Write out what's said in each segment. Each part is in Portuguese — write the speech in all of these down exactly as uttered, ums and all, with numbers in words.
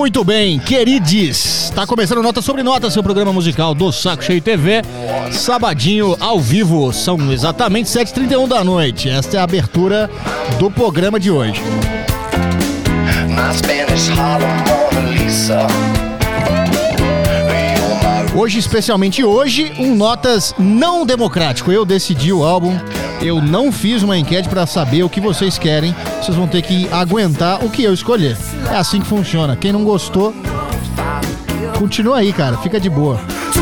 Muito bem, queridos, tá começando Nota Sobre Nota, seu programa musical do Saco Cheio T V, sabadinho ao vivo, são exatamente sete e trinta e um da noite, esta é a abertura do programa de hoje. Hoje, especialmente hoje, um Notas não democrático. Eu decidi o álbum, eu não fiz uma enquete pra saber o que vocês querem. Vocês vão ter que aguentar o que eu escolher. É assim que funciona. Quem não gostou, continua aí, cara. Fica de boa.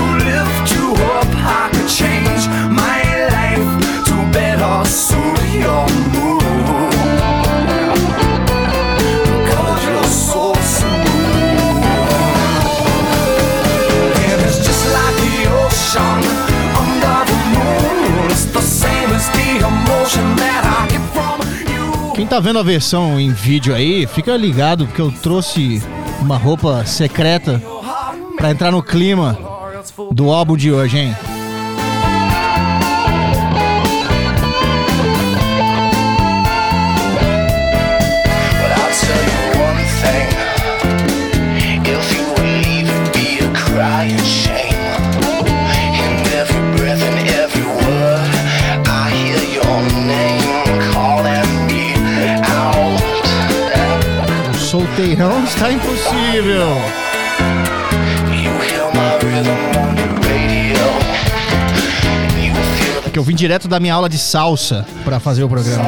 Quem tá vendo a versão em vídeo aí, fica ligado porque eu trouxe uma roupa secreta pra entrar no clima do álbum de hoje, hein? Solteirão está impossível. Porque eu vim direto da minha aula de salsa pra fazer o programa.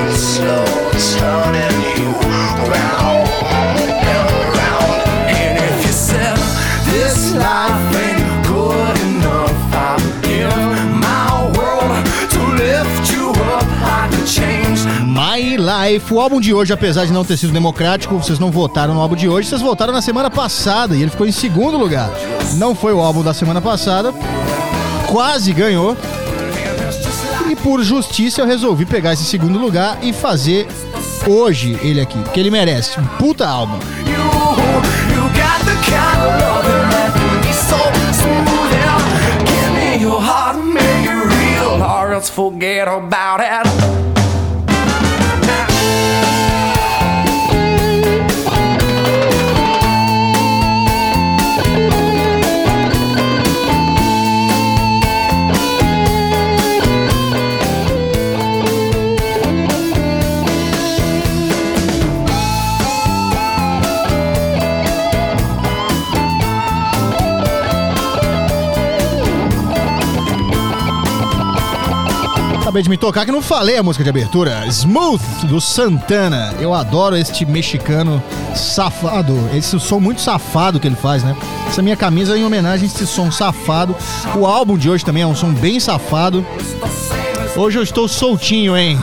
My Life, o álbum de hoje, apesar de não ter sido democrático, vocês não votaram no álbum de hoje, vocês votaram na semana passada e ele ficou em segundo lugar. Não foi o álbum da semana passada, quase ganhou. E por justiça eu resolvi pegar esse segundo lugar e fazer hoje ele aqui, porque ele merece um puta álbum. Forget about it. Acabei de me tocar que não falei a música de abertura. Smooth, do Santana. Eu adoro este mexicano safado. Esse som muito safado que ele faz, né? Essa minha camisa é em homenagem a esse som safado. O álbum de hoje também é um som bem safado. Hoje eu estou soltinho, hein?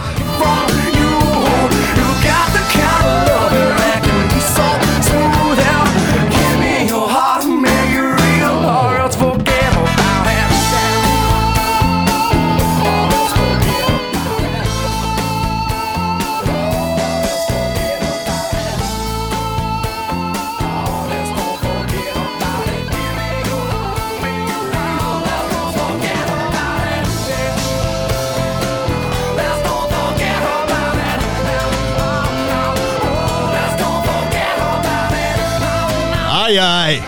Ai, ai.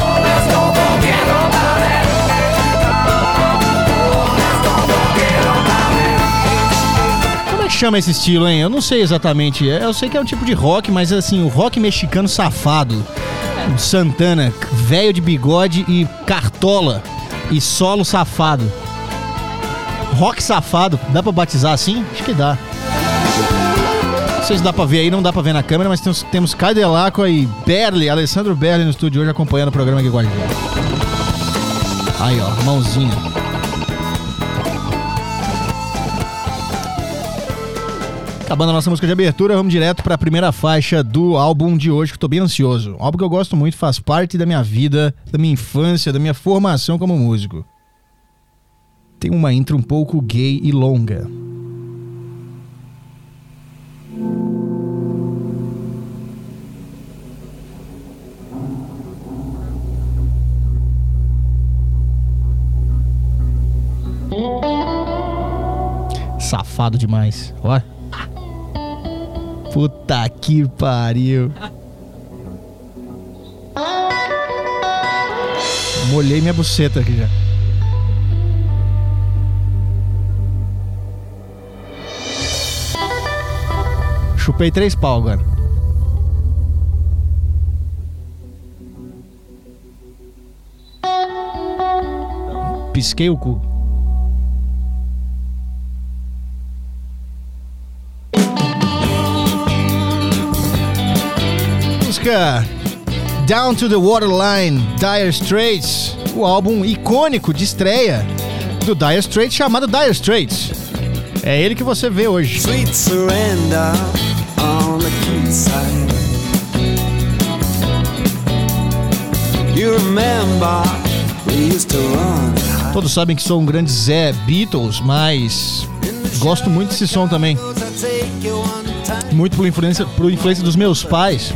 Como é que chama esse estilo, hein? Eu não sei exatamente. Eu sei que é um tipo de rock, mas assim, o rock mexicano safado. O Santana, velho de bigode e cartola. E solo safado. Rock safado. Dá pra batizar assim? Acho que dá. Não sei se dá pra ver aí, não dá pra ver na câmera, mas temos, temos Caio Delacqua e Berli, Alessandro Berli no estúdio hoje acompanhando o programa aqui com a gente. Aí, ó, mãozinha. Acabando a nossa música de abertura, vamos direto pra primeira faixa do álbum de hoje, que eu tô bem ansioso. Um álbum que eu gosto muito, faz parte da minha vida, da minha infância, da minha formação como músico. Tem uma intro um pouco gay e longa. Safado demais. Ó. Puta que pariu. Molhei minha buceta aqui já. Chupei três pau agora. Pisquei o cu. Música Down to the Waterline, Dire Straits, o álbum icônico de estreia do Dire Straits chamado Dire Straits. É ele que você vê hoje. Sweet surrender on the quayside. You remember we used to run. Todos sabem que sou um grande Zé Beatles, mas gosto muito desse som também. Muito por influência, por influência dos meus pais.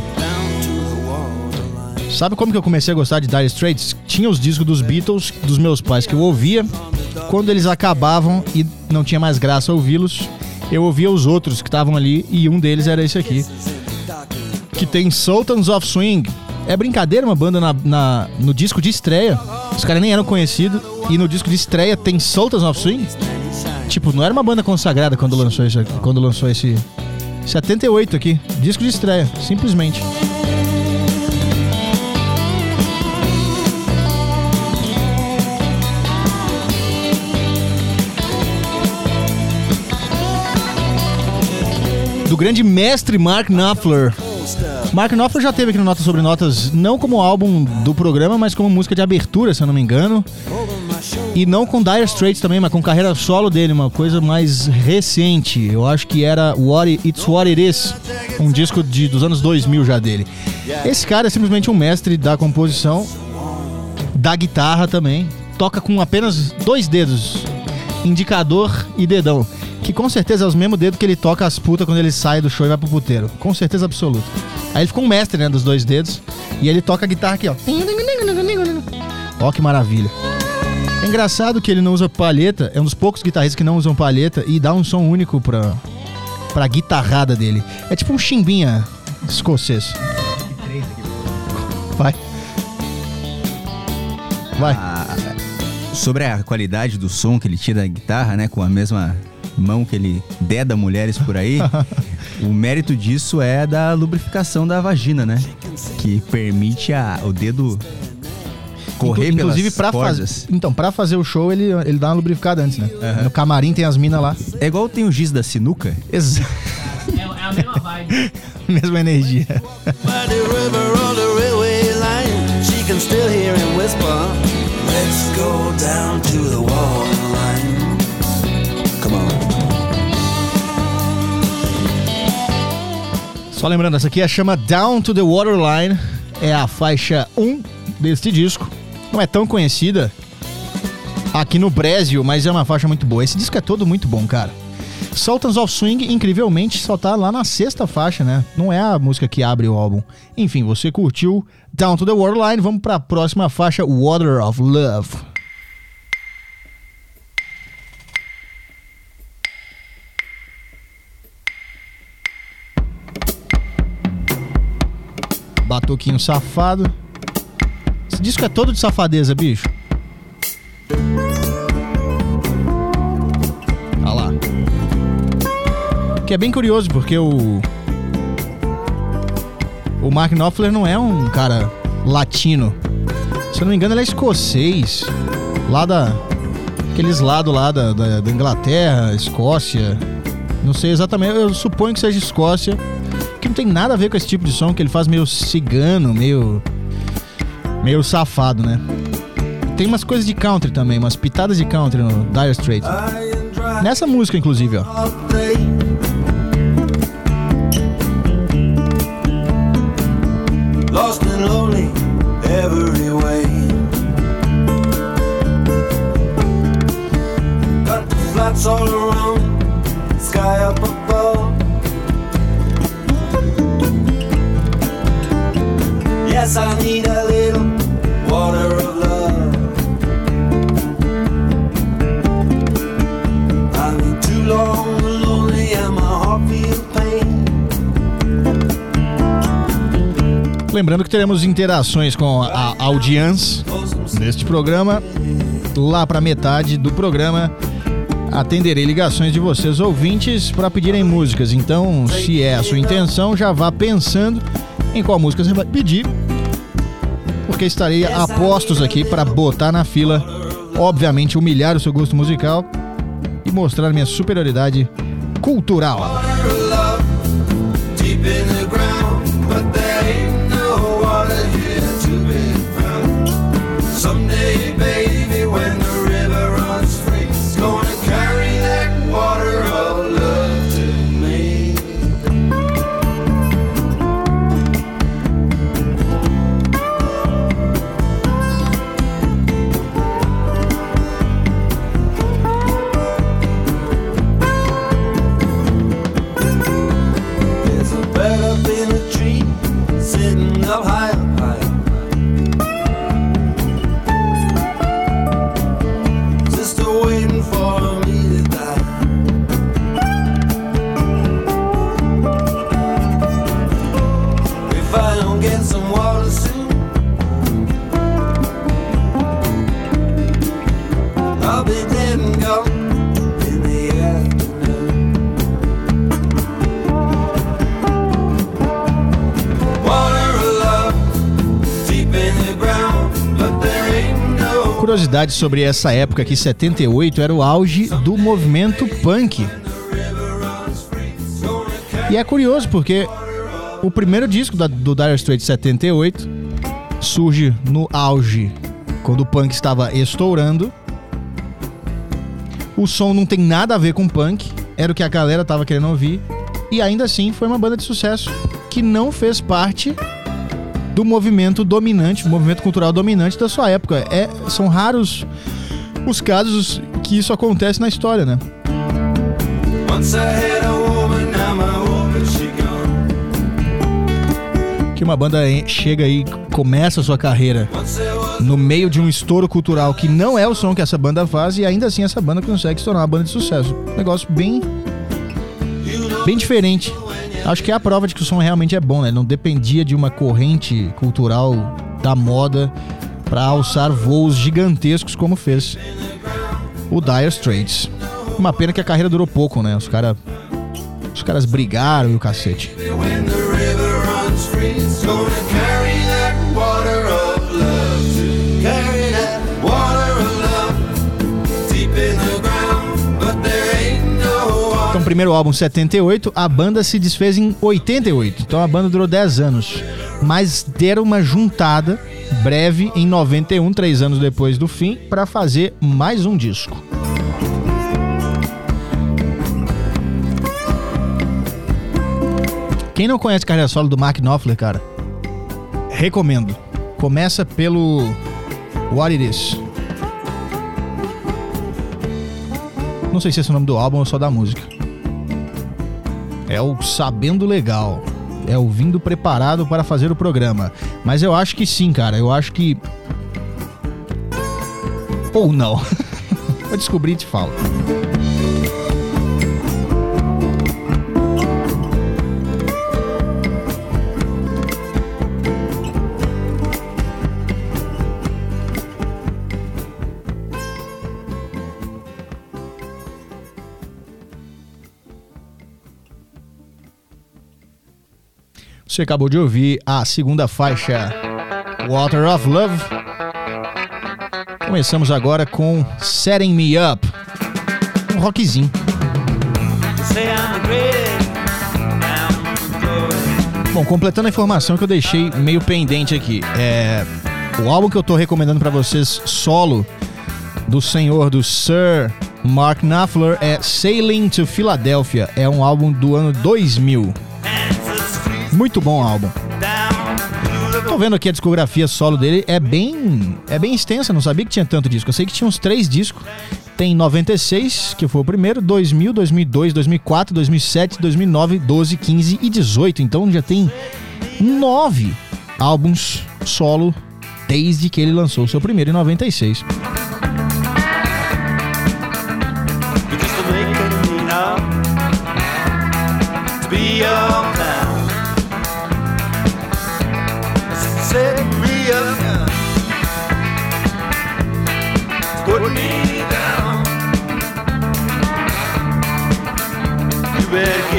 Sabe como que eu comecei a gostar de Dire Straits? Tinha os discos dos Beatles, dos meus pais, que eu ouvia. Quando eles acabavam e não tinha mais graça ouvi-los, eu ouvia os outros que estavam ali, e um deles era esse aqui, que tem Sultans of Swing. É brincadeira, uma banda na, na, no disco de estreia. Os caras nem eram conhecidos, e no disco de estreia tem Sultans of Swing. Tipo, não era uma banda consagrada quando lançou isso aqui, quando lançou esse setenta e oito aqui, disco de estreia, simplesmente. Do grande mestre Mark Knopfler. Mark Knopfler já teve aqui no Notas Sobre Notas, não como álbum do programa, mas como música de abertura, se eu não me engano. E não com Dire Straits também, mas com carreira solo dele, uma coisa mais recente. Eu acho que era What It, It's What It Is, um disco de, dos anos dois mil já dele. Esse cara é simplesmente um mestre da composição, da guitarra também. Toca com apenas dois dedos, indicador e dedão. Que com certeza é os mesmos dedos que ele toca as putas quando ele sai do show e vai pro puteiro. Com certeza absoluta. Aí ele ficou um mestre, né, dos dois dedos. E ele toca a guitarra aqui, ó. Ó que maravilha. É engraçado que ele não usa palheta. É um dos poucos guitarristas que não usam palheta. E dá um som único pra, pra guitarrada dele. É tipo um chimbinha escocês. Vai. Vai. Ah, sobre a qualidade do som que ele tira da guitarra, né, com a mesma mão que ele deda mulheres por aí, o mérito disso é da lubrificação da vagina, né? Que permite a, o dedo correr Inclu- pelas inclusive pra cordas. Faz... Então, pra fazer o show, ele, ele dá uma lubrificada antes, né? Uhum. No camarim tem as minas lá. É igual tem o giz da sinuca. Exato. É, é a mesma vibe. Mesma energia. Let's go down to the waterline. Come on. Só lembrando, essa aqui é chama Down to the Waterline. É a faixa um deste disco. Não é tão conhecida aqui no Brasil, mas é uma faixa muito boa. Esse disco é todo muito bom, cara. Sultans of Swing, incrivelmente, só tá lá na sexta faixa, né? Não é a música que abre o álbum. Enfim, você curtiu Down to the Waterline. Vamos pra próxima faixa, Water of Love. Batuquinho safado. Esse disco é todo de safadeza, bicho. Olha lá. Que é bem curioso, porque o... O Mark Knopfler não é um cara latino. Se eu não me engano, ele é escocês. Lá da... Aqueles lados lá da, da, da Inglaterra, Escócia. Não sei exatamente, eu suponho que seja Escócia. Que não tem nada a ver com esse tipo de som, que ele faz meio cigano, meio... Meio safado, né? Tem umas coisas de country também, umas pitadas de country no Dire Straits. Nessa música, inclusive, ó. Lost and lonely every way. Got the flats all around, sky up above. Yes, I need a little water of love. I've been too long and lonely and my heart feels pain. Lembrando que teremos interações com a audiência neste programa. Lá para metade do programa, atenderei ligações de vocês ouvintes para pedirem músicas. Então, se é a sua intenção, já vá pensando em qual música você vai pedir, porque estarei a postos aqui para botar na fila, obviamente humilhar o seu gosto musical e mostrar minha superioridade cultural. Someday, baby, when the river runs free, it's gonna carry that water of love to me. There's a bird up in a tree, sitting up high, up high. Waiting for me to die. If I don't get some water soon, I'll be dead and gone in the afternoon. Water of love, deep in the ground, but there ain't no. Curiosidade sobre essa época aqui, setenta e oito, era o auge do movimento punk. E é curioso porque o primeiro disco da, do Dire Straits, setenta e oito, surge no auge, quando o punk estava estourando. O som não tem nada a ver com punk, era o que a galera estava querendo ouvir, e ainda assim foi uma banda de sucesso que não fez parte do movimento dominante, movimento cultural dominante da sua época. É, são raros os casos que isso acontece na história, né? Que uma banda chega e começa a sua carreira no meio de um estouro cultural que não é o som que essa banda faz, e ainda assim essa banda consegue se tornar uma banda de sucesso. Um negócio bem, bem diferente. Acho que é a prova de que o som realmente é bom, né? Não dependia de uma corrente cultural da moda para alçar voos gigantescos como fez o Dire Straits. Uma pena que a carreira durou pouco, né? Os, cara, os caras brigaram e o cacete. Então, primeiro álbum setenta e oito, a banda se desfez em oitenta e oito, então a banda durou dez anos, mas deram uma juntada breve em noventa e um, três anos depois do fim, para fazer mais um disco. Quem não conhece a carreira solo do Mark Knopfler, cara, recomendo. Começa pelo What It Is. Não sei se esse é o nome do álbum ou só da música. É o Sabendo Legal. É o Vindo Preparado para fazer o programa. Mas eu acho que sim, cara. Eu acho que... Ou não. Vou descobrir e te falo. Você acabou de ouvir a segunda faixa, Water of Love. Começamos agora com Setting Me Up, um rockzinho. Bom, completando a informação que eu deixei meio pendente aqui, é o álbum que eu tô recomendando pra vocês solo do senhor, do Sir Mark Knopfler, é Sailing to Philadelphia. É um álbum do ano dois mil. Muito bom álbum. Tô vendo aqui a discografia solo dele, é bem, é bem extensa, não sabia que tinha tanto disco. Eu sei que tinha uns três discos. Tem noventa e seis, que foi o primeiro, dois mil, dois mil e dois, dois mil e quatro, dois mil e sete, dois mil e nove, doze, quinze e dezoito. Então já tem nove álbuns solo desde que ele lançou o seu primeiro em noventa e seis.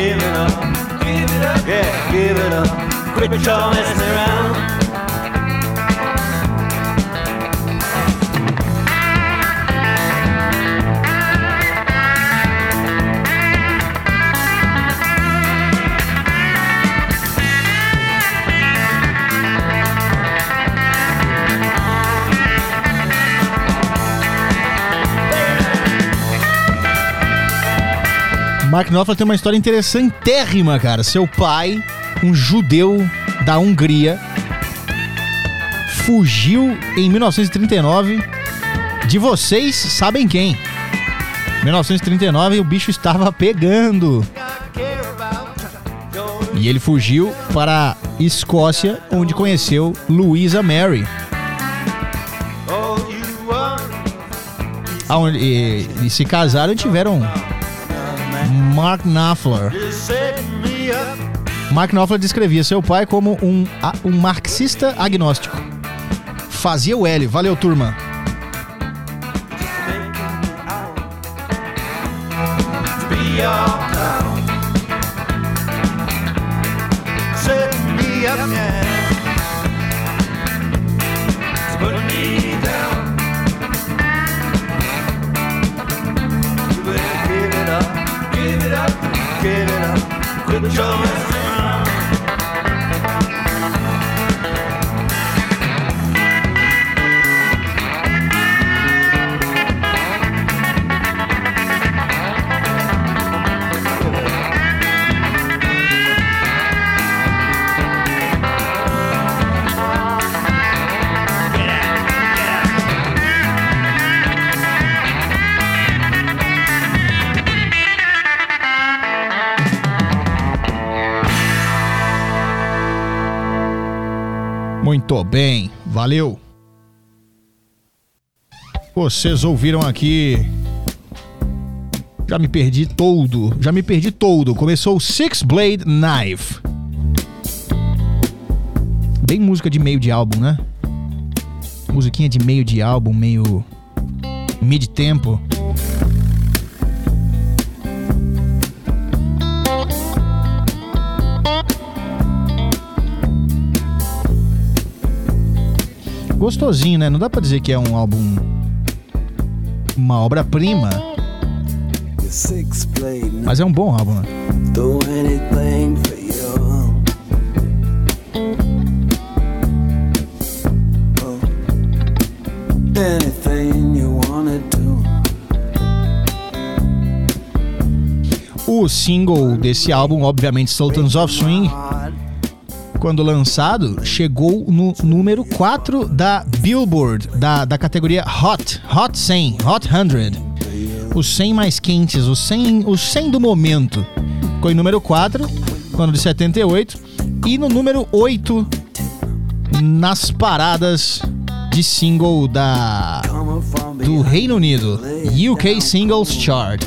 give it up, give it up, yeah, give it up. Quit your messing around. Mark Knopfler tem uma história interessantérrima, cara. Seu pai, um judeu da Hungria, fugiu em mil novecentos e trinta e nove de vocês sabem quem. mil novecentos e trinta e nove o bicho estava pegando. E ele fugiu para a Escócia, onde conheceu Louisa Mary. Aonde, e, e se casaram e tiveram Mark Knopfler. Mark Knopfler descrevia seu pai como um, um marxista agnóstico. Fazia o L. Valeu, turma. Muito bem, valeu. Vocês ouviram aqui. Já me perdi todo, já me perdi todo. Começou o Six Blade Knife. Bem música de meio de álbum, né? Musiquinha de meio de álbum, meio mid-tempo. Gostosinho, né? Não dá pra dizer que é um álbum, uma obra-prima, mas é um bom álbum, né? O single desse álbum, obviamente, Sultans of Swing, quando lançado, chegou no número quatro da Billboard, da, da categoria Hot, Hot cem, Hot cem. Os cem mais quentes, os cem, os cem do momento. Ficou em número quatro, no ano de setenta e oito. E no número oito, nas paradas de single da, do Reino Unido, U K Singles Chart.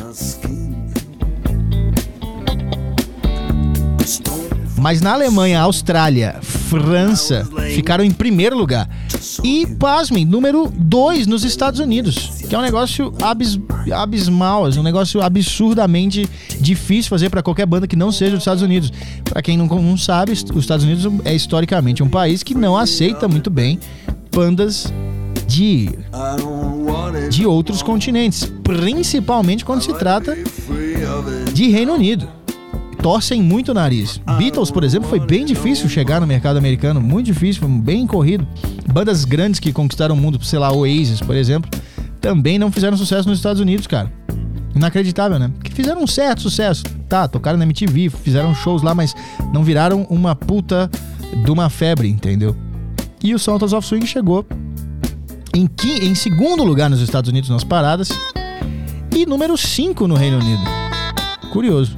Mas na Alemanha, Austrália, França ficaram em primeiro lugar. E, pasmem, número dois nos Estados Unidos, que é um negócio abis, abismal, é um negócio absurdamente difícil fazer para qualquer banda que não seja dos Estados Unidos. Para quem não, não sabe, os Estados Unidos é historicamente um país que não aceita muito bem bandas de, de outros continentes, principalmente quando se trata de Reino Unido. Torcem muito o nariz. Beatles, por exemplo, foi bem difícil chegar no mercado americano, muito difícil, foi bem corrido. Bandas grandes que conquistaram o mundo, sei lá, Oasis, por exemplo, também não fizeram sucesso nos Estados Unidos, cara. Inacreditável, né? Que fizeram um certo sucesso. Tá, tocaram na M T V, fizeram shows lá, mas não viraram uma puta de uma febre, entendeu? E o Sultans of Swing chegou em, qui- em segundo lugar nos Estados Unidos nas paradas e número cinco no Reino Unido. Curioso.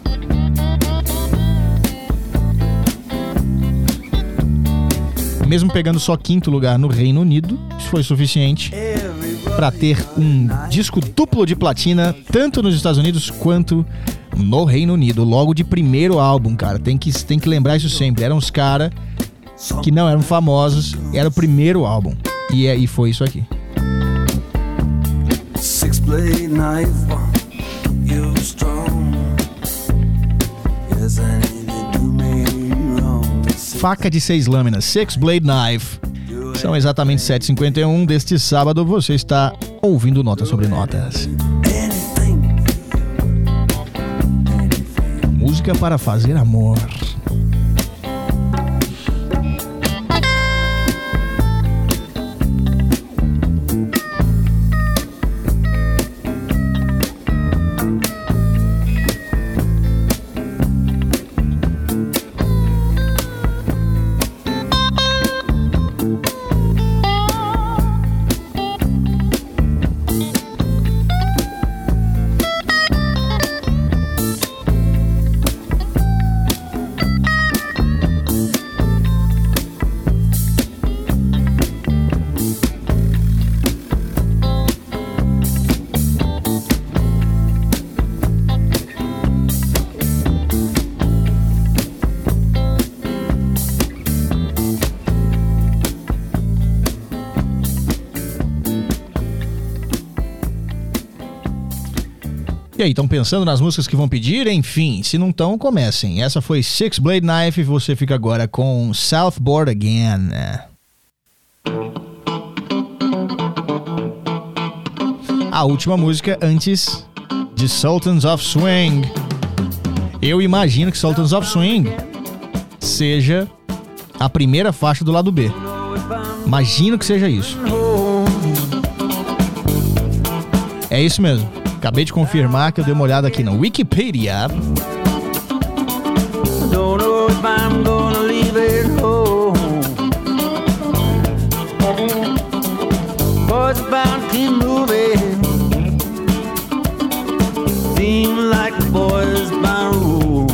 Mesmo pegando só quinto lugar no Reino Unido, isso foi suficiente para ter um disco duplo de platina, tanto nos Estados Unidos quanto no Reino Unido. Logo de primeiro álbum, cara. Tem que, tem que lembrar isso sempre. Eram os caras que não eram famosos, era o primeiro álbum. E, é, e foi isso aqui. Six blade knife, you strong. faca de seis lâminas, Six Blade Knife. São exatamente sete e cinquenta e um deste sábado. Você está ouvindo Notas sobre Notas. Música para fazer amor. E aí, estão pensando nas músicas que vão pedir? Enfim, se não estão, comecem. Essa foi Six Blade Knife e você fica agora com Southboard Again. A última música antes de Sultans of Swing. Eu imagino que Sultans of Swing seja a primeira faixa do lado B. Imagino que seja isso. É isso mesmo. Acabei de confirmar que eu dei uma olhada aqui na Wikipedia. Don't know if I'm gonna leave it home. Boys about to moving. Seem like boys by rule.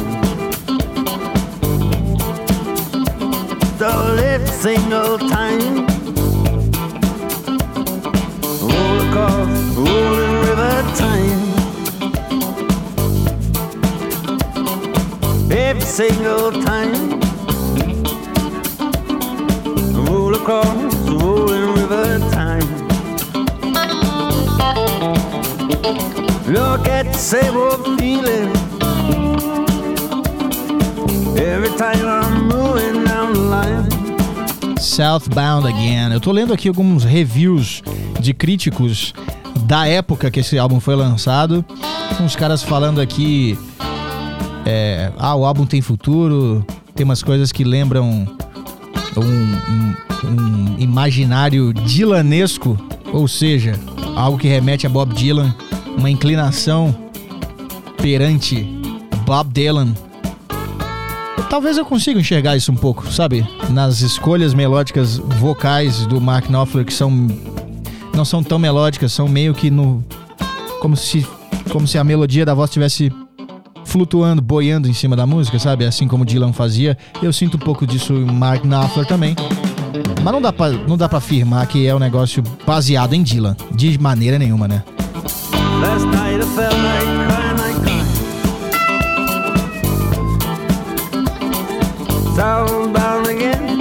So every single time roll across rolling river time. Every single time roll across rolling river time. Look at the same old feeling every time I'm moving down the line. Southbound Again. Eu tô lendo aqui alguns reviews de críticos da época que esse álbum foi lançado. Uns caras falando aqui é, ah, o álbum tem futuro, tem umas coisas que lembram um, um, um imaginário dylanesco, ou seja, algo que remete a Bob Dylan, uma inclinação perante Bob Dylan. Talvez eu consiga enxergar isso um pouco, sabe? Nas escolhas melódicas vocais do Mark Knopfler, que são não são tão melódicas, são meio que no como se como se a melodia da voz estivesse flutuando, boiando em cima da música, sabe? Assim como Dylan fazia. Eu sinto um pouco disso em Mark Knopfler também. Mas não dá pra, não dá pra afirmar que é um negócio baseado em Dylan, de maneira nenhuma, né? Last night I felt like crying, like crying. Southbound again.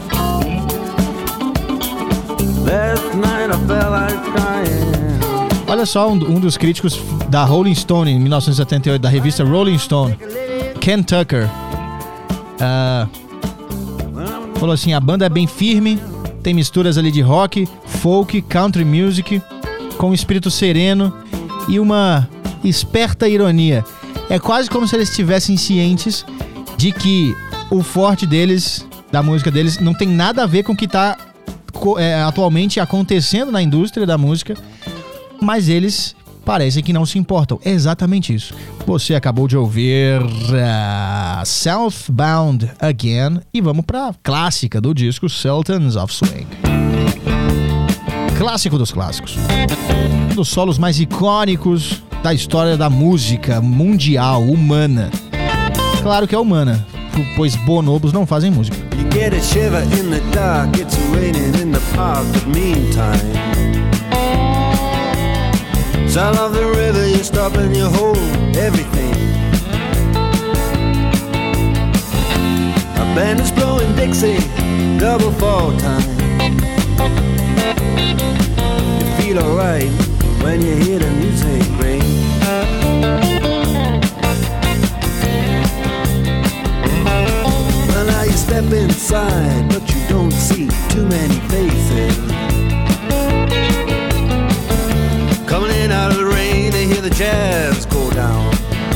Last night I felt like crying. Olha só, um, um dos críticos da Rolling Stone em mil novecentos e setenta e oito, da revista Rolling Stone, Ken Tucker, uh, falou assim: a banda é bem firme, tem misturas ali de rock, folk, country music, com um espírito sereno e uma esperta ironia. É quase como se eles estivessem cientes de que o forte deles, da música deles, não tem nada a ver com o que está é, atualmente acontecendo na indústria da música, mas eles parecem que não se importam. É exatamente isso. Você acabou de ouvir uh, Southbound Again e vamos para a clássica do disco Sultans of Swing. Clássico dos clássicos. Um dos solos mais icônicos da história da música mundial, humana. Claro que é humana, pois bonobos não fazem música. You get a shiver in the dark, it's raining in the park, but meantime sound of the river, you stop and you hold everything. A band is blowing Dixie, double fall time. You feel alright when you hear the music ring. Well, now you step inside outside, but you don't see too many faces. Coming in out of the rain, they hear the jazz go down.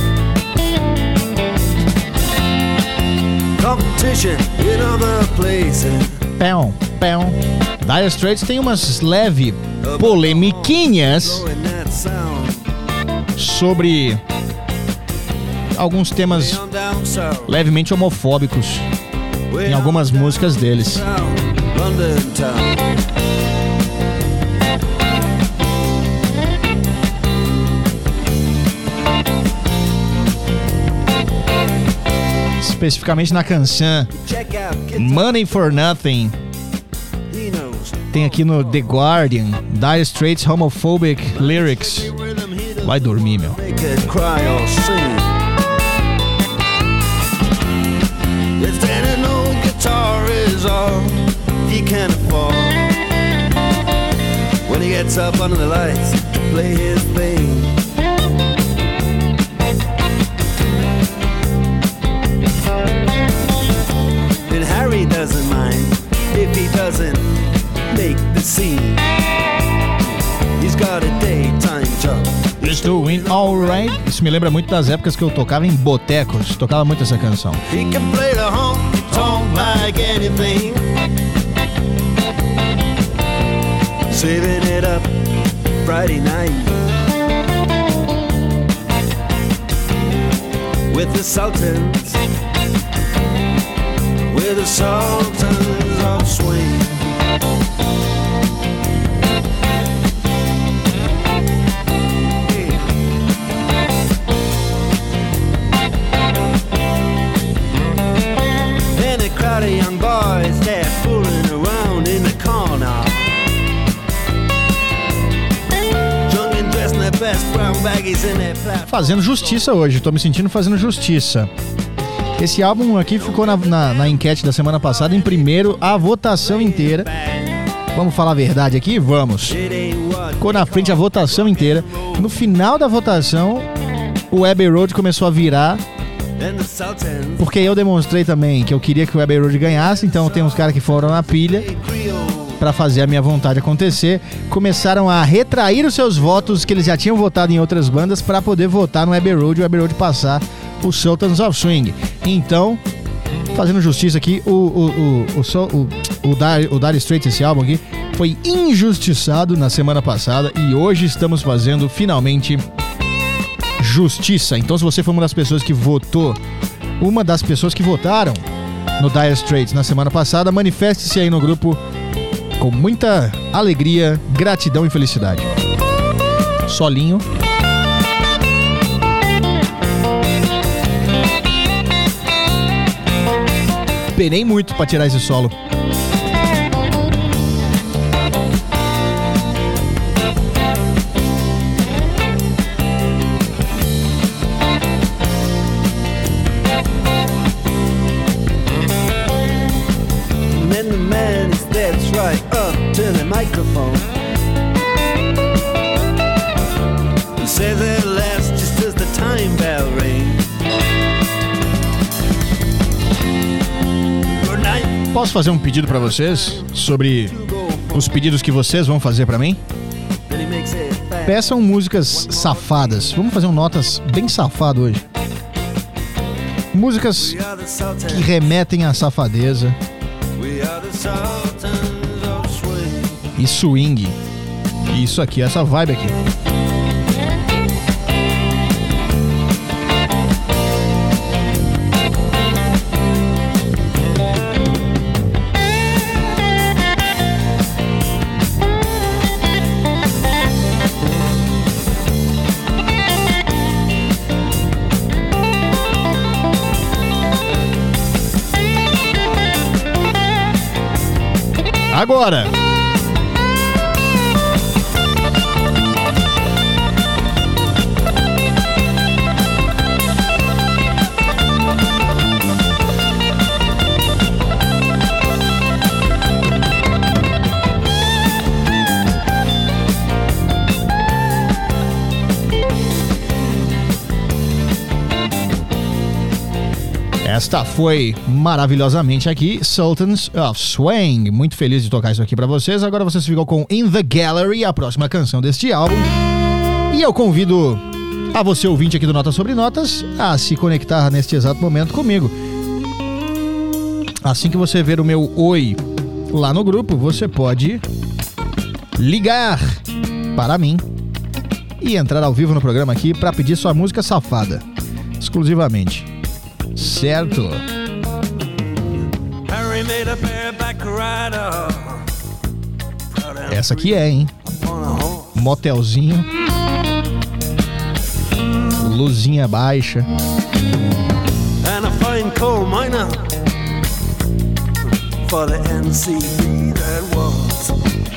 Competition in other places. Pão, pão. Dire Straits tem umas leve polemiquinhas Blowing that sound. sobre alguns temas On down south. levemente homofóbicos em algumas músicas deles. London town. Especificamente na canção Check out Kid Money for Nothing. He knows. Tem aqui no The Guardian, Dire Straits Homophobic Lyrics. Rhythm he don't Vai dormir, meu. make it cry or sing. If standing old guitar is all he can afford, when he gets up under the lights to play his thing. Then Harry doesn't mind if he doesn't make the scene. He's got a daytime job. Is doing alright. Isso me lembra muito das épocas que eu tocava em botecos. Tocava muito essa canção. He can play the honky tonk like anything. Saving it up Friday night with the Sultans, with the Sultans of Swing. Then a crowd of young boys, they're fooling around in the corner. Drunk and dressed in their best brown baggies in their flat. Fazendo justiça hoje, tô me sentindo fazendo justiça. Esse álbum aqui ficou na, na, na enquete da semana passada em primeiro, a votação inteira. Vamos falar a verdade aqui? Vamos. It ain't what Ficou na frente a votação inteira. No final da votação, o Abbey Road começou a virar, and the Sultans. porque eu demonstrei também que eu queria que o Abbey Road ganhasse, então tem uns caras que foram na pilha Creole. pra fazer a minha vontade acontecer. Começaram a retrair os seus votos que eles já tinham votado em outras bandas pra poder votar no Abbey Road e o Abbey Road passar o Sultans of Swing. Então, fazendo justiça aqui, o, o, o, o, so- o, o, Dire, o Dire Straits, esse álbum aqui, foi injustiçado na semana passada e hoje estamos fazendo finalmente justiça. Então, se você foi uma das pessoas que votou, uma das pessoas que votaram no Dire Straits na semana passada, manifeste-se aí no grupo com muita alegria, gratidão e felicidade. Solinho. Penei muito pra tirar esse solo. And then the man steps right up to the microphone and says at last, just as the time bell rings, good night Posso fazer um pedido pra vocês sobre to go. os pedidos que vocês vão fazer pra mim? Then he makes it fast. Peçam músicas safadas. Vamos fazer um notas bem safado hoje. Músicas We are the que Sultans. remetem à safadeza We are the Sultans of Swing. e swing. Isso aqui, essa vibe aqui. Agora! Esta foi maravilhosamente aqui, Sultans of Swing. Muito feliz de tocar isso aqui pra vocês. Agora vocês ficam com In The Gallery, a próxima canção deste álbum. E eu convido a você, ouvinte aqui do Notas Sobre Notas, a se conectar neste exato momento comigo. Assim que você ver o meu oi lá no grupo, você pode ligar para mim e entrar ao vivo no programa aqui pra pedir sua música safada, exclusivamente. Certo? Essa aqui é, hein? Motelzinho, luzinha baixa. And a fine coal miner for the N C B that was.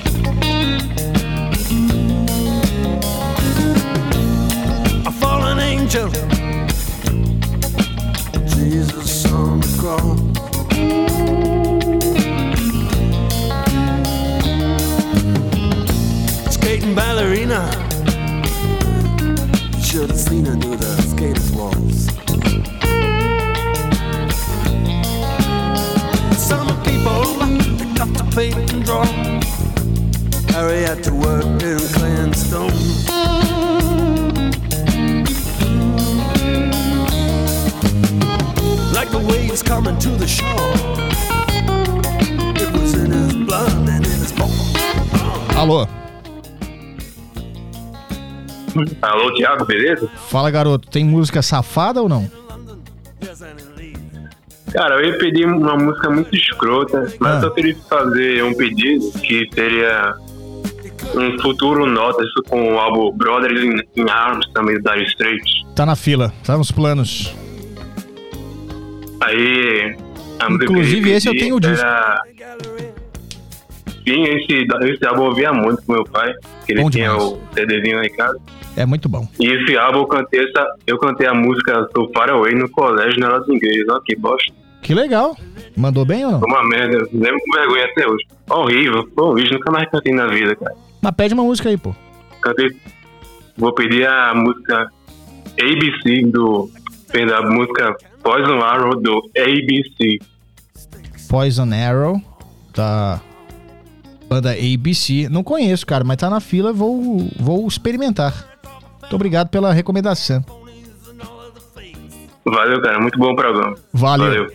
A fallen angel, Jesus on the cross. Skating ballerina, should have seen her do the skater's waltz. Some people, they got to paint and draw. Harry had to work in clay and stone. Like the waves coming to the shore. It was in his blood and in his bones. Alô? Alô, Thiago, beleza? Fala, garoto. Tem música safada ou não? Cara, eu ia pedir uma música muito escrota, mas Ah. eu queria fazer um pedido que seria um futuro Notas com o álbum Brothers in, in Arms, também do Dire Straits. Tá na fila, tá nos planos. Aí, a música Inclusive, que eu esse eu pedi tenho o disco. era... Sim, esse, esse álbum eu ouvia muito com meu pai, que ele Bom tinha demais. o CDzinho lá em casa. É muito bom. E esse álbum eu cantei, essa, eu cantei a música So Far Away no colégio na aula de inglês. Olha que bosta. Que legal. Mandou bem ou não? Foi uma merda, eu lembro com vergonha até hoje. Horrível, foi horrível, nunca mais cantei na vida, cara. Mas pede uma música aí, pô. Cantei. Vou pedir a música A B C do. Perdão, a música Poison Arrow do A B C. Poison Arrow, da banda A B C. Não conheço, cara, mas tá na fila, vou, vou experimentar. Muito obrigado pela recomendação. Valeu, cara, muito bom o programa. Valeu. Valeu.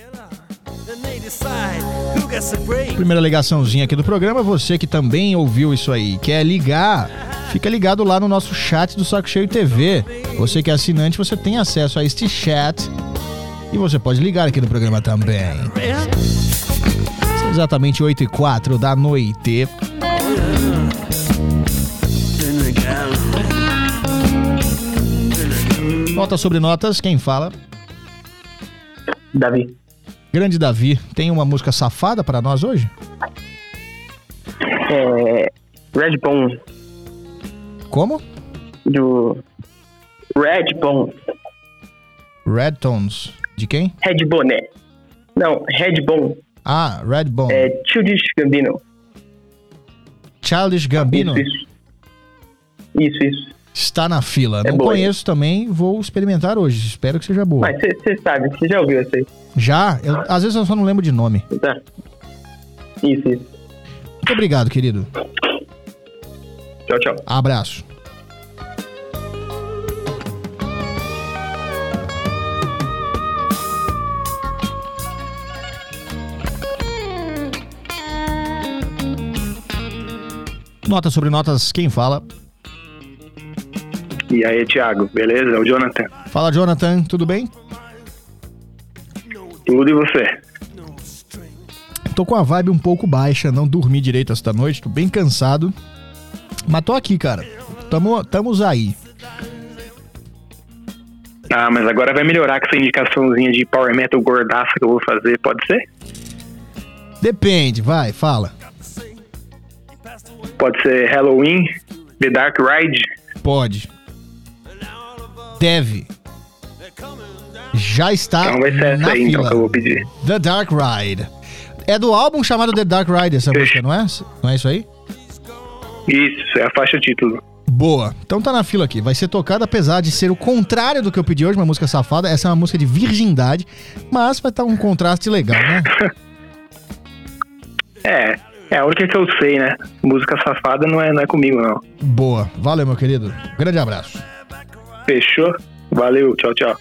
Primeira ligaçãozinha aqui do programa, você que também ouviu isso aí, quer ligar, fica ligado lá no nosso chat do Saco Cheio T V. Você que é assinante, você tem acesso a este chat e você pode ligar aqui no programa também. São exatamente oito e quatro da noite. Nota sobre notas, quem fala? Davi. Grande Davi, tem uma música safada pra nós hoje? É, Red Bones, Como? do Red Bones. Red Tones. De quem? Red Boné. Não, Red Bone. Ah, Red Bone. É Childish Gambino. Childish Gambino Isso, isso. Isso, isso. está na fila. É Não boa, conheço também, vou experimentar hoje. Espero que seja boa. Mas você sabe, você já ouviu essa aí? Já? Eu- às vezes eu só não lembro de nome. Tá. Isso, isso. Muito obrigado, querido. Tchau, tchau. Abraço. Notas sobre notas, quem fala? E aí, Thiago, beleza? É o Jonathan. Fala, Jonathan, tudo bem? Tudo e você? Tô com a vibe um pouco baixa, não dormi direito esta noite, tô bem cansado. Mas tô aqui, cara. Tamo, tamos aí. Ah, mas agora vai melhorar com essa indicaçãozinha de Power Metal gordaça que eu vou fazer, pode ser? Depende, vai, fala. Pode ser Halloween, The Dark Ride. Pode. Deve. Já está Então vai ser essa na aí, então, fila. que eu vou pedir. The Dark Ride. É do álbum chamado The Dark Ride essa Fechou. música, não é? Não é isso aí? Isso, é a faixa título. Boa. Então tá na fila aqui. Vai ser tocada, apesar de ser o contrário do que eu pedi hoje, uma música safada. Essa é uma música de virgindade, mas vai estar um contraste legal, né? É, é a única que eu sei, né? Música safada não é, não é comigo, não. Boa. Valeu, meu querido. Grande abraço. Fechou? Valeu, tchau, tchau.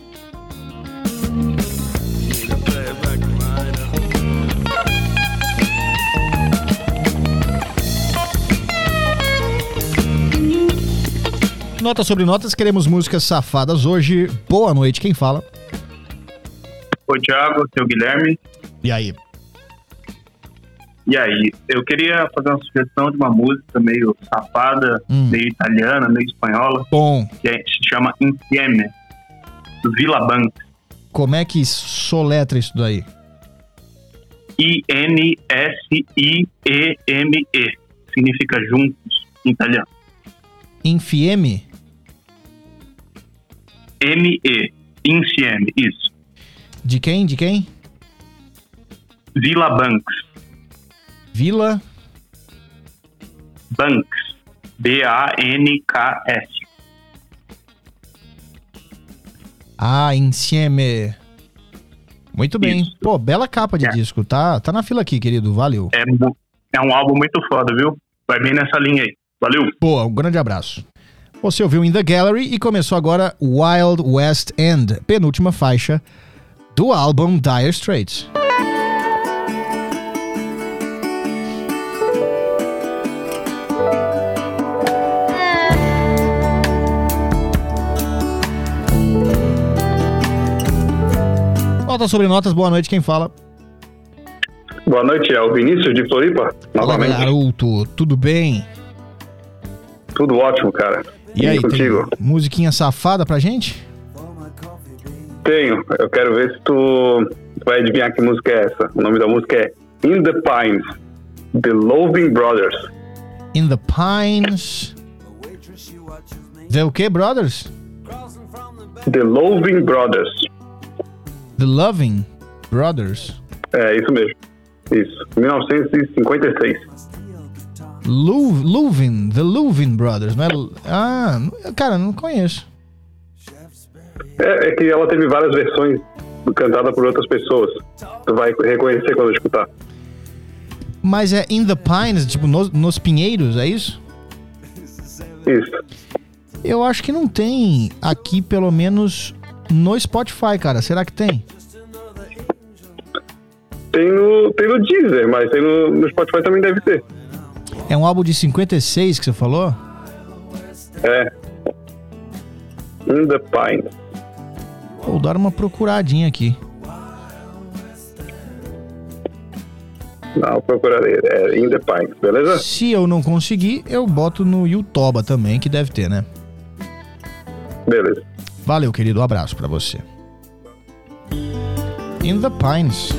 Notas sobre notas, queremos músicas safadas hoje. Boa noite, quem fala? Oi, Thiago, seu Guilherme. E aí? E aí, eu queria fazer uma sugestão de uma música meio safada, Hum. meio italiana, meio espanhola, Bom, que é- se chama Insieme, do Vila Banks. como é que soletra isso daí? I N S I E M E. Significa juntos, em italiano. Infieme? M E. Insieme, isso. De quem? De quem? Vila Banks. Vila? Banks. B A N K S. Ah, Insieme. Muito bem. Isso. Pô, bela capa de É. disco. Tá, tá na fila aqui, querido. Valeu. É, mu- é um álbum muito foda, viu? Vai bem nessa linha aí. Valeu! Boa, um grande abraço. Você ouviu In The Gallery e começou agora Wild West End, penúltima faixa do álbum Dire Straits. Notas sobre notas, boa noite, quem fala? Boa noite, é o Vinícius de Floripa, Fala, novamente. garoto, tudo bem? Tudo ótimo, cara. E aí, tem contigo? musiquinha safada pra gente? Tenho. Eu quero ver se tu vai adivinhar que música é essa. O nome da música é In the Pines, The Loving Brothers. In the Pines. The o que, Brothers? The Loving Brothers. The Loving Brothers. É, isso mesmo. Isso. mil novecentos e cinquenta e seis. Lu, Luvin, The Luvin Brothers, não é? Ah, não- cara, não conheço. É, é que ela teve várias versões cantada por outras pessoas. Tu vai reconhecer quando escutar. Mas é In the Pines, tipo, nos, nos Pinheiros, é isso? Isso. Eu acho que não tem aqui, pelo menos no Spotify, cara. Será que tem? Tem no, tem no Deezer, mas tem no, no Spotify também deve ter. É um álbum de cinquenta e seis que você falou? É. In the Pines. Vou dar uma procuradinha aqui. Não, procurarei. É In the Pines, beleza? Se eu não conseguir, eu boto no YouTuba também, que deve ter, né? Beleza. Valeu, querido. Um abraço pra você. In the Pines.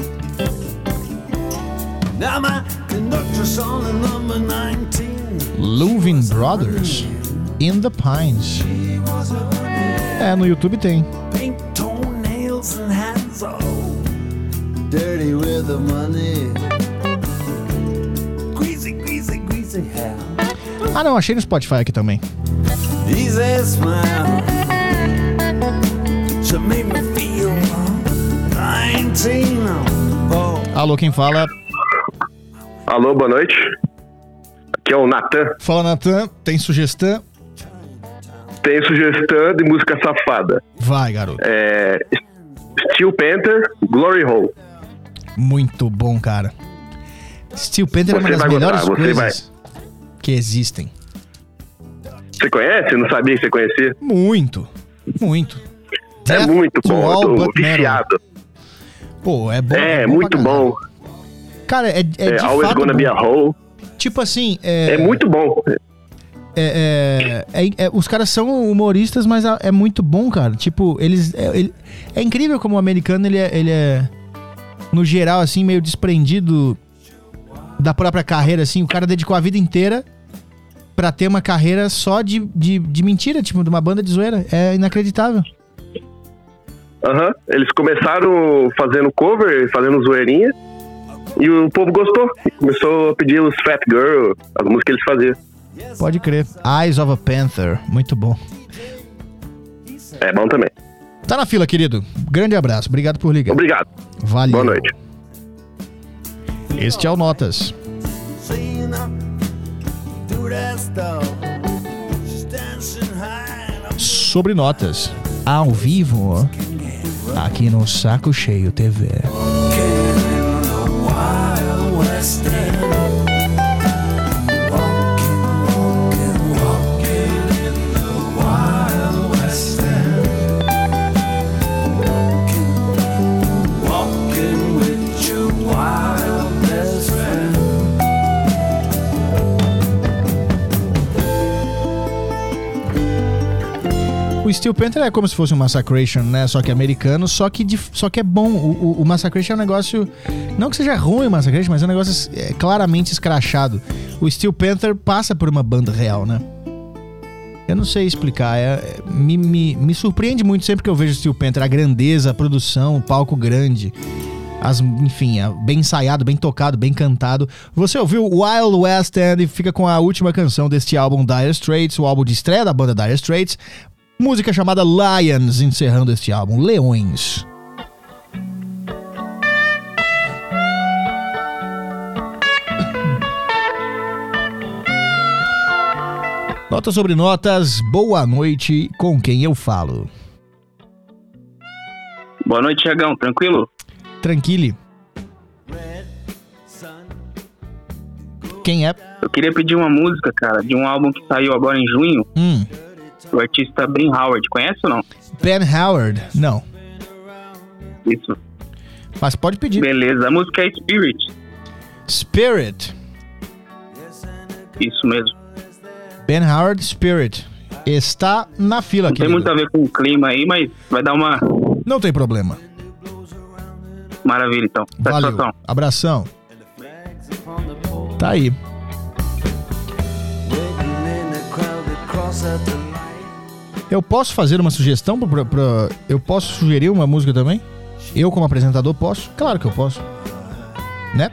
Now my conductor's on the number nineteen. Luvin Brothers. In the Pines. É, no YouTube tem. Pink toenails and hands all dirty with the money. Greasy, greasy, greasy hair. Ah, não, achei no Spotify aqui também. Easy smile to make me feel nineteen. Oh, Alô, quem fala? Alô, boa noite. Aqui é o Natan. Fala, Natan. Tem sugestão? Tem sugestão de música safada. Vai, garoto. É Steel Panther, Glory Hole. Muito bom, cara. Steel Panther é uma Você das vai melhores gostar, você coisas que existem. Você conhece? Não sabia que você conhecia? Muito. Muito. É Death muito to bom, all eu tô but metal. viciado. Pô, é bom. É, bom pra muito caralho. bom. Cara, é, é, É, de Always fato Gonna bom. Be a Hole. Tipo assim, é... É muito bom. É, é, é- é- os caras são humoristas, mas é muito bom, cara. Tipo, eles... É, ele- é incrível como o americano, ele é, ele é, no geral, assim, meio desprendido da própria carreira, assim. O cara dedicou a vida inteira pra ter uma carreira só de, de, de mentira, tipo, de uma banda de zoeira. É inacreditável. Aham. Eles começaram fazendo cover, fazendo zoeirinha. E o povo gostou. Começou a pedir os Fat Girl, as músicas que eles faziam. Pode crer. Eyes of a Panther. Muito bom. É bom também. Tá na fila, querido. Grande abraço. Obrigado por ligar. Obrigado. Valeu. Boa noite. Este é o Notas. Sobre Notas. Ao vivo. Aqui no Saco Cheio T V. O Steel Panther é como se fosse um Massacration, né? Só que americano, só que, de, só que é bom. O, o, o Massacration é um negócio... Não que seja ruim o Massacration, mas é um negócio é, claramente escrachado. O Steel Panther passa por uma banda real, né? Eu não sei explicar. É, é, me, me, me surpreende muito sempre que eu vejo o Steel Panther. A grandeza, a produção, o palco grande. As, enfim, é bem ensaiado, bem tocado, bem cantado. Você ouviu Wild West End e fica com a última canção deste álbum Dire Straits, o álbum de estreia da banda Dire Straits. Música chamada Lions, encerrando este álbum, Leões. Notas sobre notas, boa noite, com quem eu falo? Boa noite, Tiagão, tranquilo? Tranquile. Quem é? Eu queria pedir uma música, cara, de um álbum que saiu agora em junho. Hum. O artista Ben Howard, conhece ou não? Ben Howard? Não. Isso. Mas pode pedir. Beleza, a música é Spirit. Spirit. Isso mesmo. Ben Howard, Spirit. Está na fila aqui. Não tem muito a ver com o clima aí, mas vai dar uma... Não tem problema. Maravilha, então. Valeu. Satisfação. Abração. Tá aí. Eu posso fazer uma sugestão pra, pra, eu posso sugerir uma música também? Eu como apresentador posso? Claro que eu posso. Né?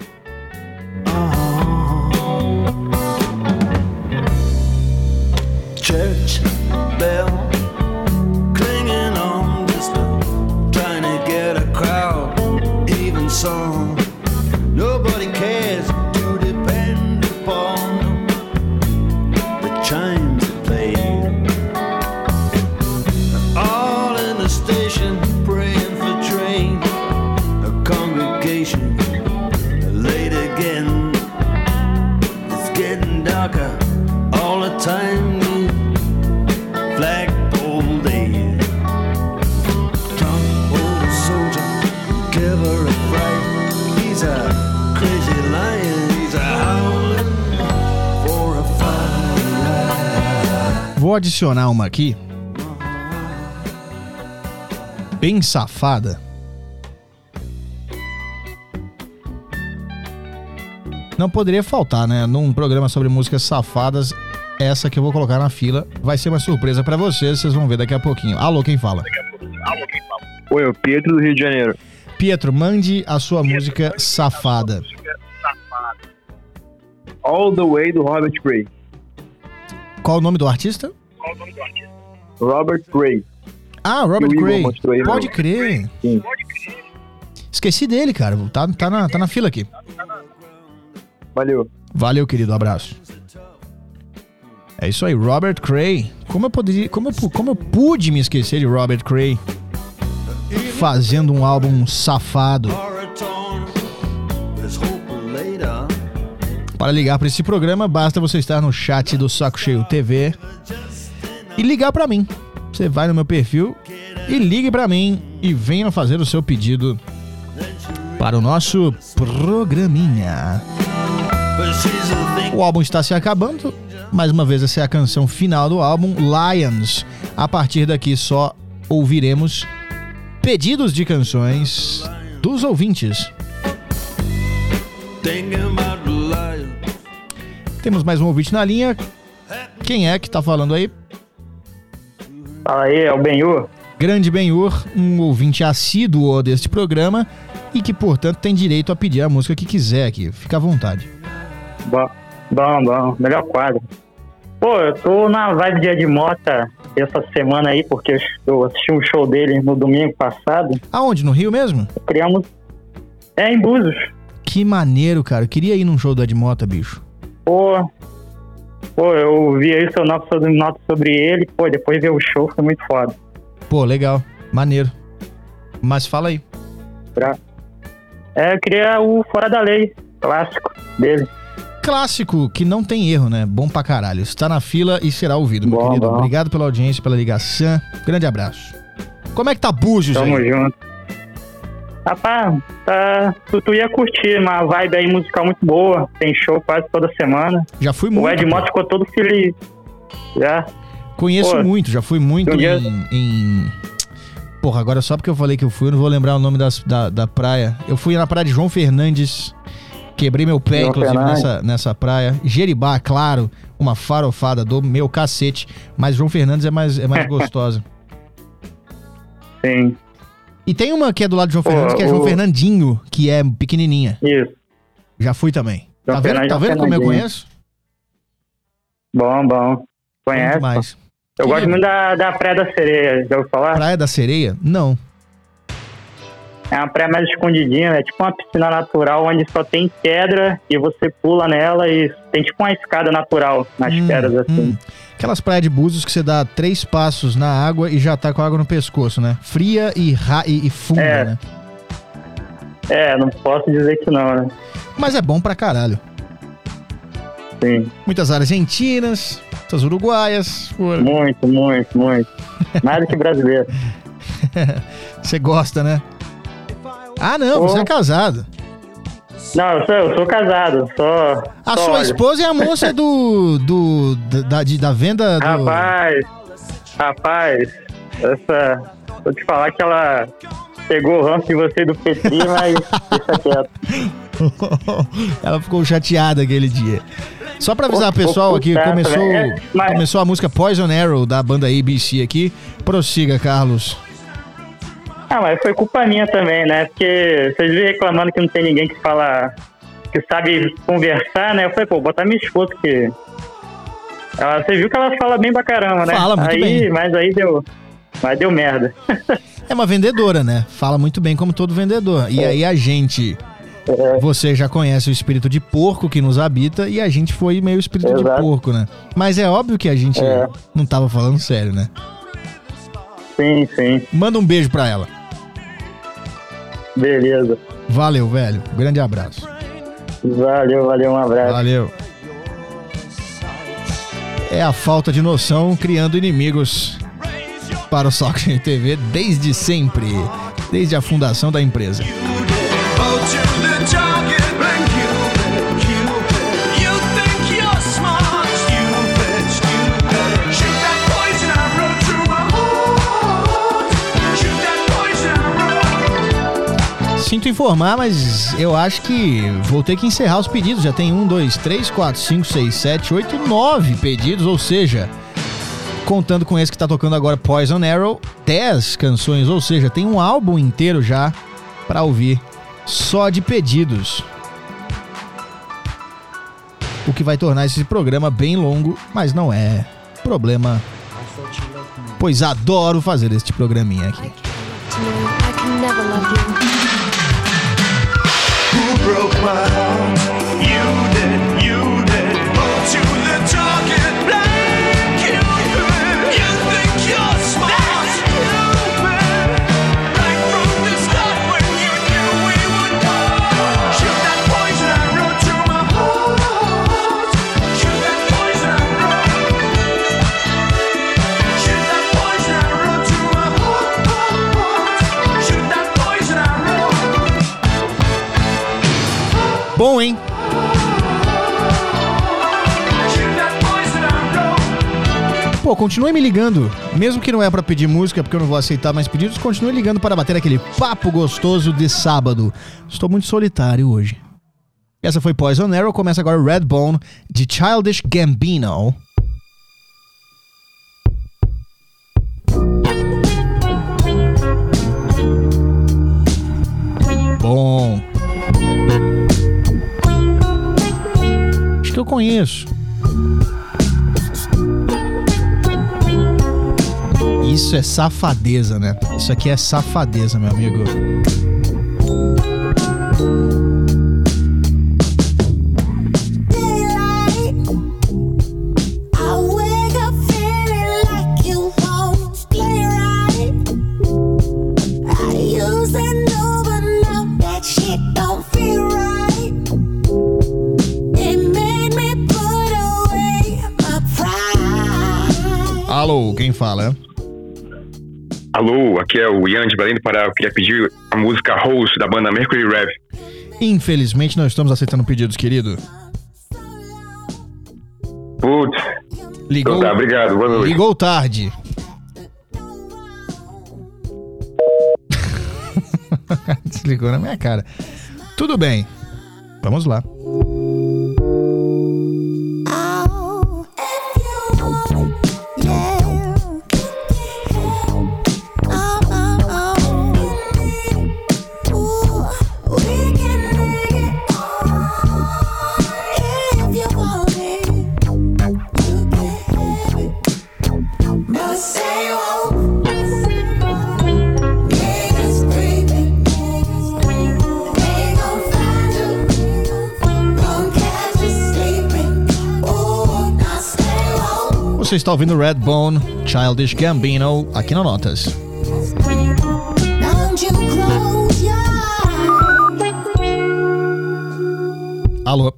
Church bell clinging on whisper, trying to get a crowd, even song. Nobody cares to depend upon the chimes that play. All in the station praying for train, a congregation late again. It's getting darker all the time. Flagpole day. Drunk old soldier, give her a fright. He's a crazy lion, he's a howling for a fire. Vou adicionar uma aqui. Bem safada. Não poderia faltar, né? Num programa sobre músicas safadas, essa que eu vou colocar na fila vai ser uma surpresa pra vocês, vocês vão ver daqui a pouquinho. Alô, quem fala? Oi, o Pietro do Rio de Janeiro. Pietro, mande a sua música safada. All the Way do Robert Cray. Qual o nome do artista? Robert Cray. Ah, Robert O Igor Cray. mostrou aí, Pode não? crer. Sim. Esqueci dele, cara. Tá, tá, na, tá na fila aqui. Valeu. Valeu, querido. Abraço. É isso aí, Robert Cray. Como eu poderia, como eu, como eu pude me esquecer de Robert Cray fazendo um álbum safado? Para ligar para esse programa, basta você estar no chat do Saco Cheio T V e ligar para mim. Você vai no meu perfil e ligue para mim e venha fazer o seu pedido para o nosso programinha. O álbum está se acabando. Mais uma vez, essa é a canção final do álbum, Lions. A partir daqui só ouviremos pedidos de canções dos ouvintes. Temos mais um ouvinte na linha. Quem é que tá falando aí? Fala aí, é o Benhur. Grande Benhur, um ouvinte assíduo deste programa e que, portanto, tem direito a pedir a música que quiser aqui. Fica à vontade. Bom, bom, bom. Melhor quadro. Pô, eu tô na vibe de Ed Mota essa semana aí, porque eu assisti um show dele no domingo passado. Aonde? No Rio mesmo? Criamos... É, em Búzios. Que maneiro, cara. Eu queria ir num show do Ed Mota, bicho. Pô... Pô, eu vi aí seu nota sobre, nota sobre ele, pô, depois ver o show foi muito foda. Pô, legal. Maneiro. Mas fala aí. Pra... É, eu queria o Fora da Lei, clássico dele. Clássico que não tem erro, né? Bom pra caralho. Está na fila e será ouvido, meu bom, querido. Bom. Obrigado pela audiência, pela ligação. Grande abraço. Como é que tá Búzios aí? Tamo junto. Rapaz, tá... tu, tu ia curtir uma vibe aí musical muito boa. Tem show quase toda semana. Já fui muito. O Ed Mota ficou todo feliz. Já. Conheço Pô, muito, já fui muito em, dia... em... Porra, agora só porque eu falei que eu fui, eu não vou lembrar o nome das, da, da praia. Eu fui na praia de João Fernandes. Quebrei meu pé, João inclusive, Fernandes. nessa, nessa praia. Jeribá, claro, uma farofada do meu cacete. Mas João Fernandes é mais, é mais gostosa. Sim. E tem uma que é do lado de João Pô, Fernandes, que é João o- Fernandinho, que é pequenininha. Isso. Já fui também. João Tá vendo, Fernandes, tá João vendo como eu Fernandinho. conheço? Bom, bom. Bom Conhece? demais. Eu Que gosto muito da, da Praia da Sereia, já ouviu falar? Praia da Sereia? Não. É uma praia mais escondidinha, é tipo uma piscina natural onde só tem pedra e você pula nela e tem tipo uma escada natural nas Hum, pedras assim. hum. Aquelas praias de Búzios que você dá três passos na água e já tá com a água no pescoço, né? Fria e, ra e, e funda, É. né? É, não posso dizer que não, né? Mas é bom pra caralho. Sim. Muitas argentinas, muitas uruguaias. Pô, Muito, muito, muito. Nada que brasileiro. você gosta, né? Ah, não, Pô. você é casado. Não, eu sou, eu sou casado, só. A só sua olho. esposa é a moça do. do da, de- da venda do. Rapaz, rapaz, essa. Vou te falar que ela pegou o ranço de você e do Petri, mas deixa quieto. Ela ficou chateada aquele dia. Só pra avisar o Pô, pessoal pô, aqui, puta, começou, é, mas- começou a música Poison Arrow da banda A B C aqui. Prossiga, Carlos. Ah, mas foi culpa minha também, né? Porque vocês vêm reclamando que não tem ninguém que fala, que sabe conversar, né? Eu falei, pô, botar minha esposa que... Ela, você viu que ela fala bem pra caramba, né? Fala muito aí, bem. Mas aí deu... Mas deu merda. É uma vendedora, né? Fala muito bem como todo vendedor. E aí a gente... Você já conhece o espírito de porco que nos habita e a gente foi meio espírito de Exato. porco, né? Mas é óbvio que a gente É. não tava falando sério, né? Sim, sim. Manda um beijo pra ela. Beleza. Valeu, velho. Grande abraço. Valeu, valeu, um abraço. Valeu. É a falta de noção criando inimigos para o Soccer T V desde sempre, desde a fundação da empresa. Sinto informar, mas eu acho que vou ter que encerrar os pedidos. Já tem um, dois, três, quatro, cinco, seis, sete, oito, nove pedidos, ou seja, contando com esse que tá tocando agora, Poison Arrow, dez canções, ou seja, tem um álbum inteiro já pra ouvir, só de pedidos. O que vai tornar esse programa bem longo, mas não é problema, pois adoro fazer este programinha aqui. I can never love you. Who broke my heart? You did, you did. Go to the target blank. You did. You think you're smart. Stupid. Right from the start when you knew we would part. Shoot that poison arrow to my heart. Shoot that poison arrow. Shoot that poison arrow to my heart. Shoot that poison arrow. Bom, hein? Pô, continue me ligando. Mesmo que não é pra pedir música, porque eu não vou aceitar mais pedidos, continue ligando para bater aquele papo gostoso de sábado. Estou muito solitário hoje. Essa foi Poison Arrow, começa agora Redbone, de Childish Gambino. Bom. Acho que eu conheço. Isso é safadeza, né? Isso aqui é safadeza, meu amigo. Alô, quem fala? Alô, aqui é o Ian de Belém do Pará. Eu queria pedir a música Rose da banda Mercury Rev. Infelizmente não estamos aceitando pedidos, querido. Putz. Ligou, então tá, obrigado, boa noite. Ligou tarde. Desligou na minha cara. Tudo bem. Vamos lá. Você está ouvindo Redbone, Childish Gambino, aqui no Notas. Alô?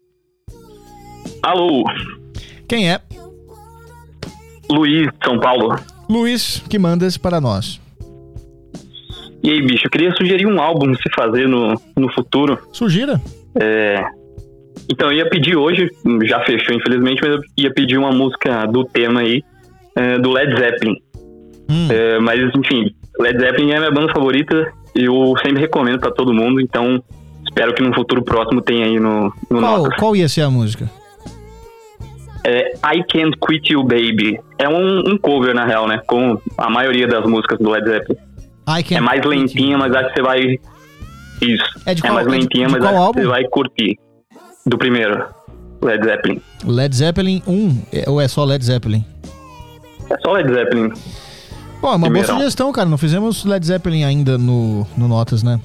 Alô? Quem é? Luiz, São Paulo. Luiz, que mandas para nós? E aí, bicho, eu queria sugerir um álbum pra se fazer no, no futuro. Sugira? É... Então, eu ia pedir hoje, já fechou infelizmente, mas eu ia pedir uma música do tema aí, é, do Led Zeppelin. Hum. É, mas, enfim, Led Zeppelin é a minha banda favorita, eu sempre recomendo pra todo mundo, então espero que no futuro próximo tenha aí no, no qual, Notas. Qual ia ser a música? É I Can't Quit You Baby. É um, um cover, na real, né? Como a maioria das músicas do Led Zeppelin. É mais lentinha, mas acho que você vai... Isso. É, de qual, é mais lentinha, é de, de mas acho álbum? Que você vai curtir. Do primeiro, Led Zeppelin. Led Zeppelin um? Ou é só Led Zeppelin? É só Led Zeppelin. Pô, é uma Primeirão. boa sugestão, cara. Não fizemos Led Zeppelin ainda no, no Notas, né?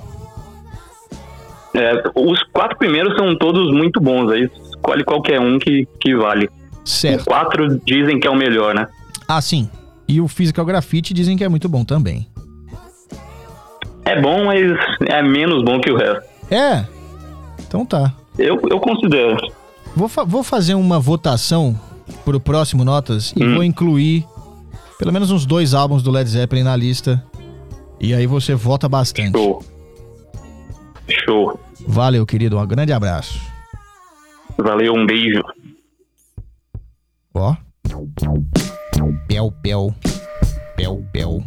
É, os quatro primeiros são todos muito bons. Aí escolhe qualquer um que, que vale. Certo. Os quatro dizem que é o melhor, né? Ah, sim. E o Physical Graffiti dizem que é muito bom também. É bom, mas é menos bom que o resto. É? Então tá. Eu, eu considero. Vou, fa- vou fazer uma votação pro próximo Notas e hum. vou incluir pelo menos uns dois álbuns do Led Zeppelin na lista. E aí você vota bastante. Show. Show. Valeu, querido. Um grande abraço. Valeu, um beijo. Ó. Pel, pel. Pel, pel.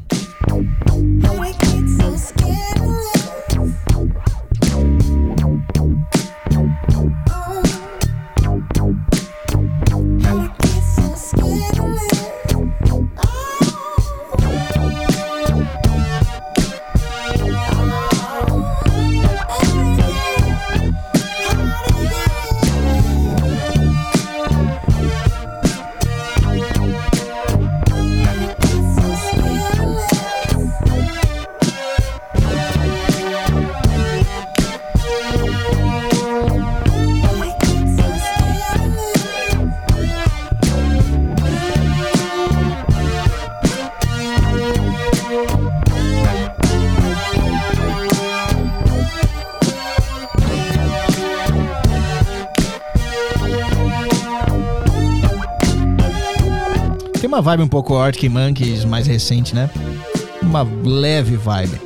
Tem uma vibe um pouco Arctic Monkeys mais recente, né? Uma leve vibe.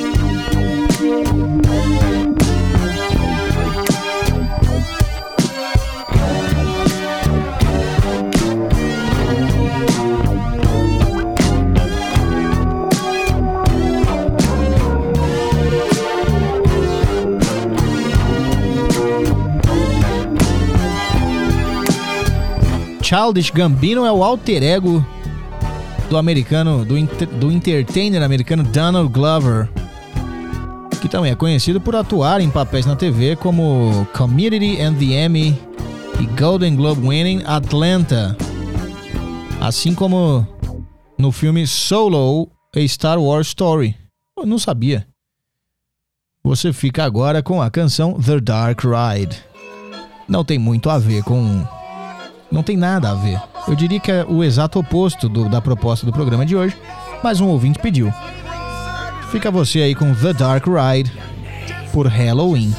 Childish Gambino é o alter ego do americano, do, inter, do entertainer americano Donald Glover, que também é conhecido por atuar em papéis na T V como Community and the Emmy e Golden Globe winning Atlanta, assim como no filme Solo, A Star Wars Story. Eu não sabia. Você fica agora com a canção The Dark Ride. Não tem muito a ver com... Não tem nada a ver. Eu diria que é o exato oposto do, da proposta do programa de hoje, mas um ouvinte pediu. Fica você aí com The Dark Ride por Halloween.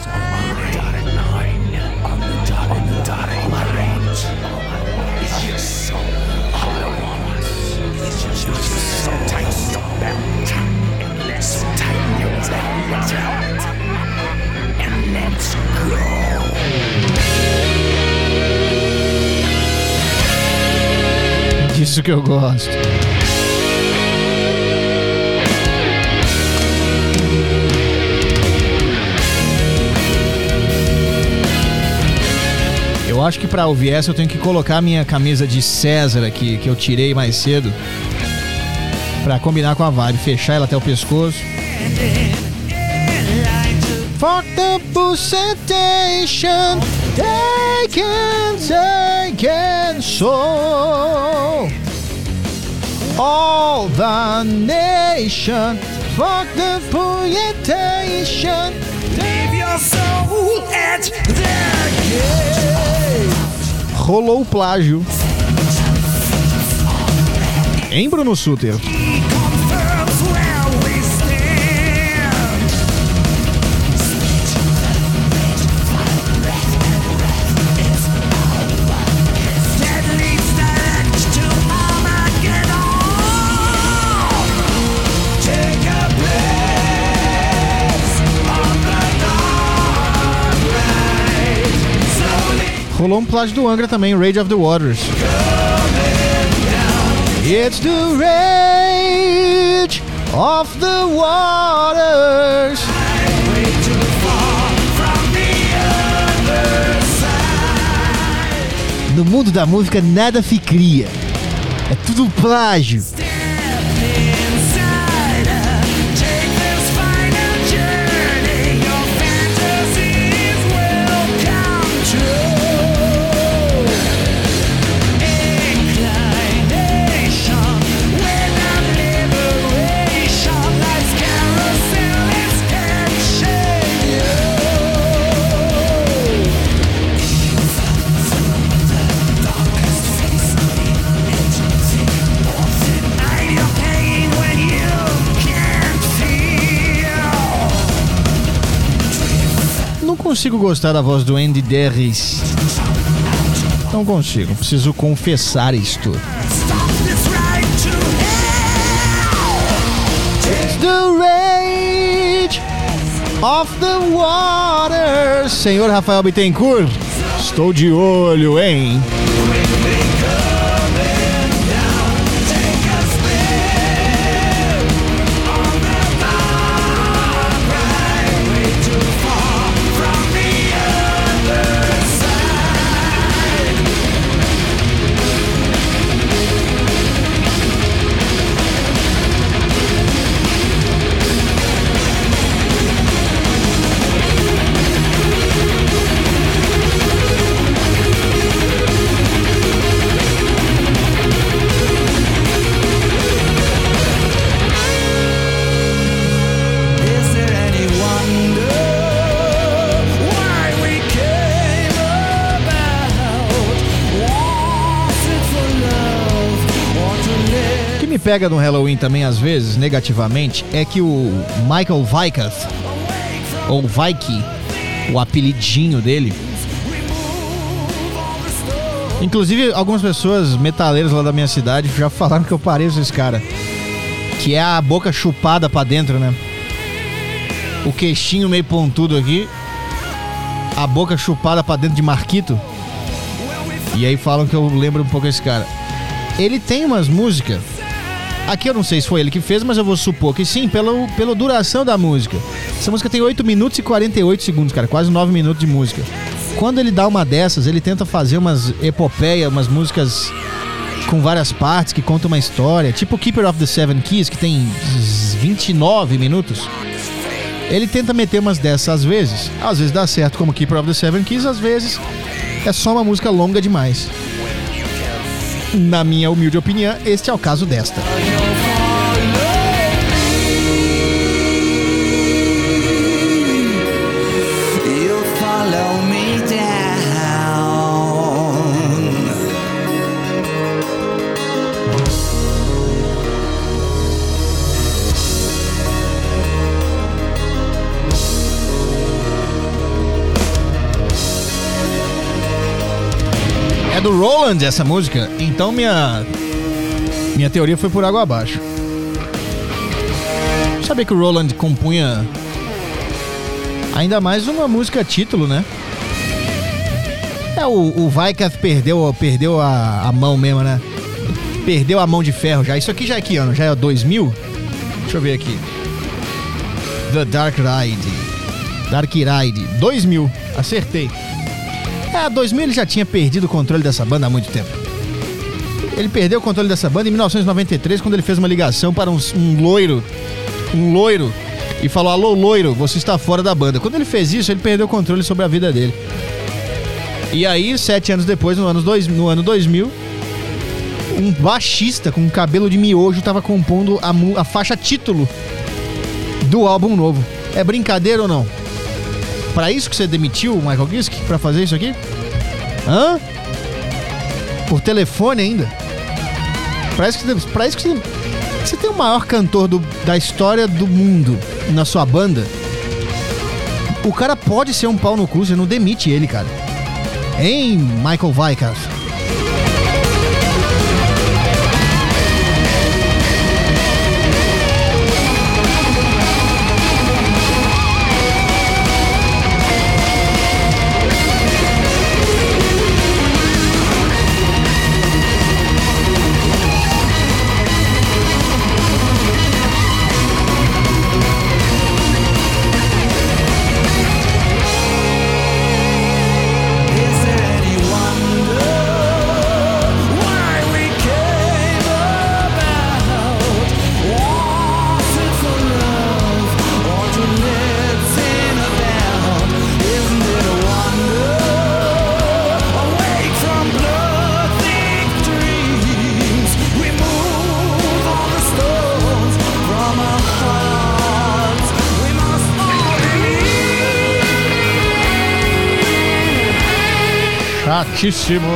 Disso que eu gosto. Eu acho que pra ouvir essa eu tenho que colocar a minha camisa de César aqui, que eu tirei mais cedo, pra combinar com a vibe, fechar ela até o pescoço. For the presentation, take and take and so all the nation. For the presentation, leave your soul at the gate. Rolou o plágio. Hein, Bruno Suter? Rolou um plágio do Angra também, Rage of the Waters. It's the rage of the waters. No mundo da música nada se cria. É tudo plágio. Não consigo gostar da voz do Andy Derris. Não consigo, preciso confessar isto. It's the rage of the waters. Senhor Rafael Bittencourt, estou de olho, hein? Pega no Halloween também às vezes, negativamente, é que o Michael Weikath, ou Vike, o apelidinho dele, inclusive algumas pessoas metaleiras lá da minha cidade já falaram que eu pareço esse cara, que é a boca chupada pra dentro, né? O queixinho meio pontudo aqui, a boca chupada pra dentro de Marquito, e aí falam que eu lembro um pouco esse cara. Ele tem umas músicas. Aqui eu não sei se foi ele que fez, mas eu vou supor que sim, pela, pela duração da música. Essa música tem oito minutos e quarenta e oito segundos, cara, quase nove minutos de música. Quando ele dá uma dessas, ele tenta fazer umas epopeias, umas músicas com várias partes que contam uma história, tipo Keeper of the Seven Keys, que tem vinte e nove minutos. Ele tenta meter umas dessas às vezes. Às vezes dá certo como Keeper of the Seven Keys, às vezes é só uma música longa demais. Na minha humilde opinião, este é o caso desta. É do Roland essa música, então minha minha teoria foi por água abaixo. Sabia que o Roland compunha ainda mais uma música título, né? É, o, o Weikath perdeu, perdeu a, a mão mesmo, né? Perdeu a mão de ferro já. Isso aqui já é que ano? Já é dois mil? Deixa eu ver aqui. The Dark Ride. Dark Ride. dois mil. Acertei. É, dois mil ele já tinha perdido o controle dessa banda há muito tempo. Ele perdeu o controle dessa banda em mil novecentos e noventa e três, quando ele fez uma ligação para um, um loiro, um loiro, e falou: alô, loiro, você está fora da banda. Quando ele fez isso, ele perdeu o controle sobre a vida dele. E aí, sete anos depois, no ano dois mil, no ano dois mil um baixista com cabelo de miojo estava compondo a, a faixa título do álbum novo. É brincadeira ou não? Pra isso que você demitiu o Michael Kiske? Pra fazer isso aqui? Hã? Por telefone ainda? Pra isso que, pra isso que você, você tem o maior cantor do, da história do mundo na sua banda. O cara pode ser um pau no cu, você não demite ele, cara. Hein, Michael Weikath? Chatíssimo.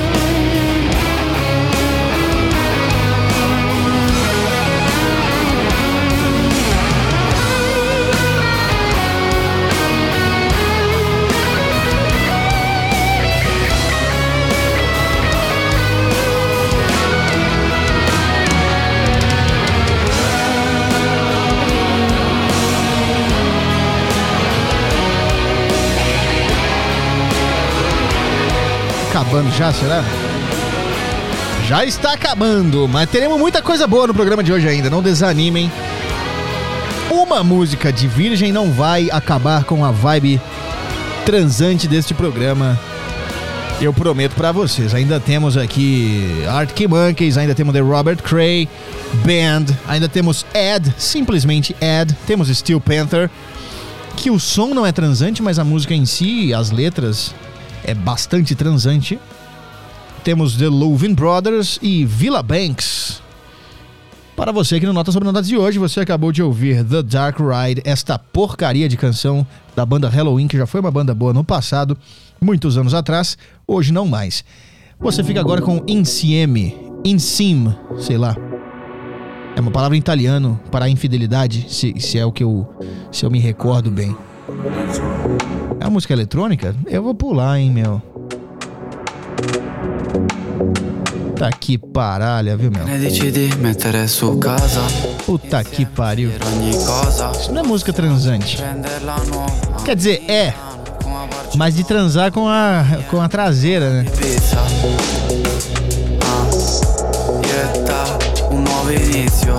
Acabando já, será? Já está acabando, mas teremos muita coisa boa no programa de hoje ainda, não desanimem. Uma música de Virgem não vai acabar com a vibe transante deste programa. Eu prometo pra vocês. Ainda temos aqui Arctic Monkeys, ainda temos The Robert Cray Band, ainda temos Ed, simplesmente Ed, temos Steel Panther, que o som não é transante, mas a música em si, as letras, é bastante transante. Temos The Loving Brothers e Villa Banks. Para você que não nota sobre notas de hoje, você acabou de ouvir The Dark Ride, esta porcaria de canção da banda Halloween, que já foi uma banda boa no passado, muitos anos atrás, hoje não mais. Você fica agora com Insieme, Insim, sei lá. É uma palavra em italiano para infidelidade, se, se é o que eu, se eu me recordo bem. É uma música eletrônica? Eu vou pular, hein, meu. Puta que paralha, viu, meu? Puta que pariu. Isso não é música transante. Quer dizer, é. Mas de transar com a, com a traseira, né? Un nuovo inizio.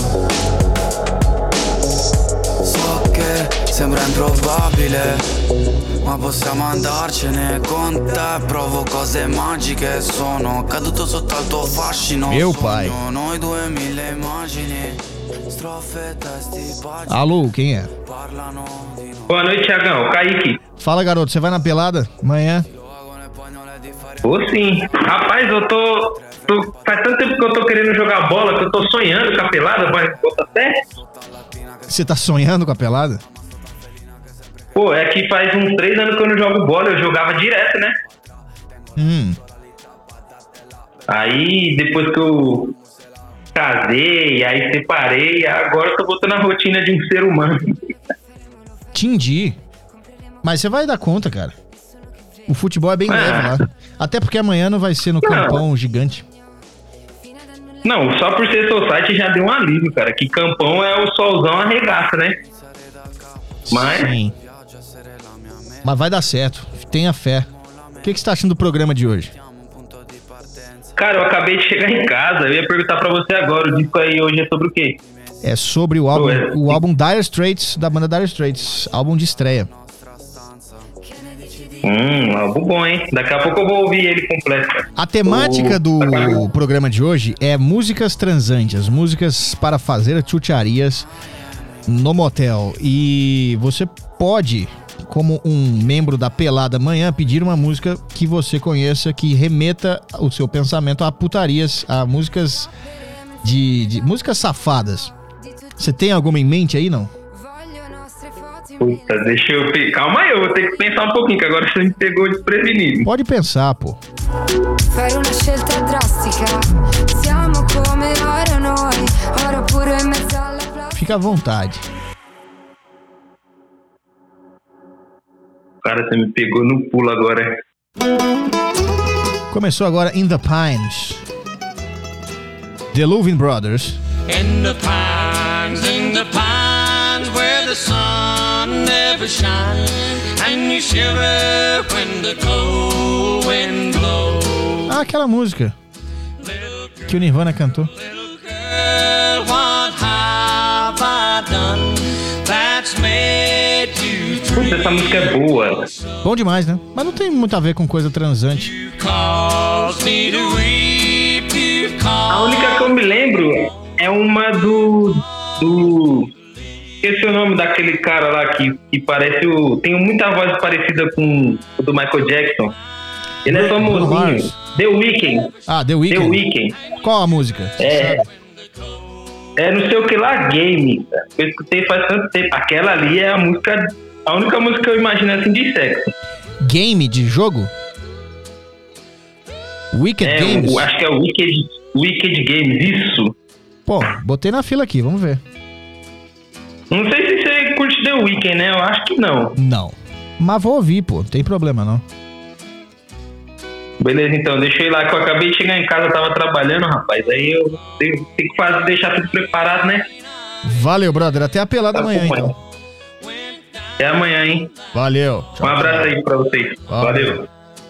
So che sembra improbabile, ma possiamo andarcene con te. Provo cose magiche, sono caduto sotto al tuo fascino. Meu pai. Noi due mille immagini, strofe, testi, pagine. Alô, quem é? Boa noite, Thiagão. Kaique. Fala, garoto, você vai na pelada amanhã? Vou sim. Rapaz, eu tô tô, faz tanto tempo que eu tô querendo jogar bola, que eu tô sonhando com a pelada, vai botar certo? Você tá sonhando com a pelada? Pô, é que faz uns três anos que eu não jogo bola, eu jogava direto, né? Hum. Aí, depois que eu casei, aí separei, agora eu tô voltando a rotina de um ser humano. Entendi. Mas você vai dar conta, cara. O futebol é bem Ah. leve lá. Até porque amanhã não vai ser no Não. campão gigante. Não, só por ser society já deu um alívio, cara. Que campão é o solzão arregaça, né? Mas... Sim. Mas vai dar certo. Tenha fé. O que, que você tá achando do programa de hoje? Cara, eu acabei de chegar em casa, eu ia perguntar pra você agora, o disco aí hoje é sobre o quê? É sobre o álbum, o álbum Dire Straits, da banda Dire Straits. Álbum de estreia. Hum, álbum bom, hein? Daqui a pouco eu vou ouvir ele completo. Cara. A temática O- do programa de hoje é músicas transantes, músicas para fazer chucharias no motel. E você pode, como um membro da Pelada Manhã, pedir uma música que você conheça, que remeta o seu pensamento a putarias, a músicas de, de músicas safadas. Você tem alguma em mente aí, não? Puta, deixa eu... pe- Calma aí, eu vou ter que pensar um pouquinho, que agora você me pegou desprevenido. Pode pensar, pô. Fare una scelta drastica. Siamo come ora noi, ora pure in mezzo alla plastica. Fica à vontade. Cara, você me pegou no pulo agora. Começou agora In the Pines. The Louvin Brothers. In the pines, in the pines, where the sun never shines, and you shiver when the cold wind blows. Ah, aquela música que o Nirvana cantou. Girl, what have I done that's made you Puta, essa música é boa. Bom demais, né? Mas não tem muito a ver com coisa transante. cause me to weep? You cause A única que eu me lembro é uma do... do... Esqueci o nome daquele cara lá que, que parece o... Tem muita voz parecida com o do Michael Jackson. Ele é Bruno famosinho. Mars. The Weeknd. Ah, The Weeknd. The Weeknd. Qual a música? É. É não sei o que lá, Game. Cara. Eu escutei faz tanto tempo. Aquela ali é a música... A única música que eu imagino assim de sexo. Game de jogo? Wicked É, Games? o, acho que é o Wicked, Wicked Games, isso. Pô, botei na fila aqui, vamos ver. Não sei se você curte The Weeknd, né? Eu acho que não. Não. Mas vou ouvir, pô. Não tem problema, não. Beleza, então. Deixa eu ir lá que eu acabei de chegar em casa, eu tava trabalhando, rapaz. Aí eu tenho, tenho que fazer, deixar tudo preparado, né? Valeu, brother. Até a pelada Tá amanhã, bom, então. Até amanhã, hein? Valeu. Um abraço aí pra vocês. Valeu.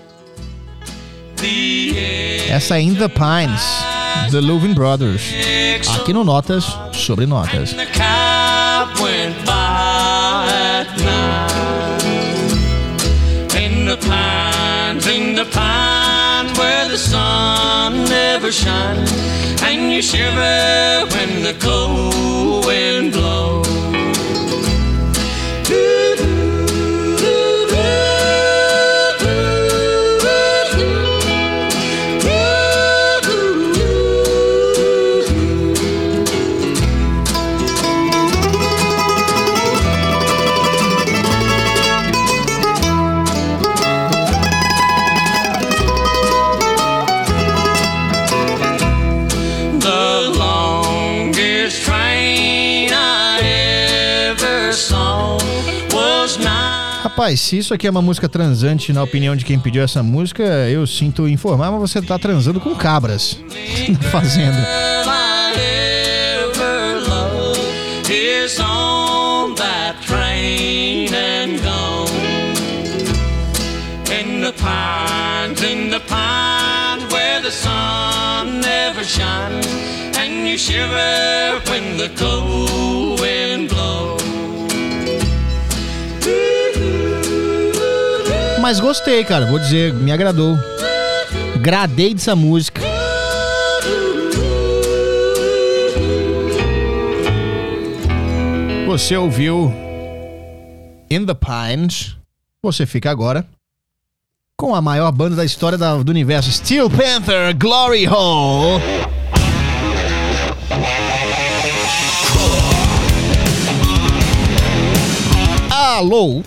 Essa é In the Pines, The Louvin Brothers. Aqui no Notas sobre Notas. the cab went by at night. In the pines, in the pines, where the sun never shines, and you shiver when the cold wind blows. The longest train I ever saw was nine. Rapaz, se isso aqui é uma música transante, na opinião de quem pediu essa música, eu sinto informar, mas você tá transando com cabras na fazenda. I ever loved is on that train and gone. In the pines, in the pines, where the sun never shines, and you shiver when the cold wind blows. Mas gostei, cara, vou dizer, me agradou. Gradei dessa música. Você ouviu In the Pines. Você fica agora com a maior banda da história da, do universo, Steel Panther, Glory Hole. Alô?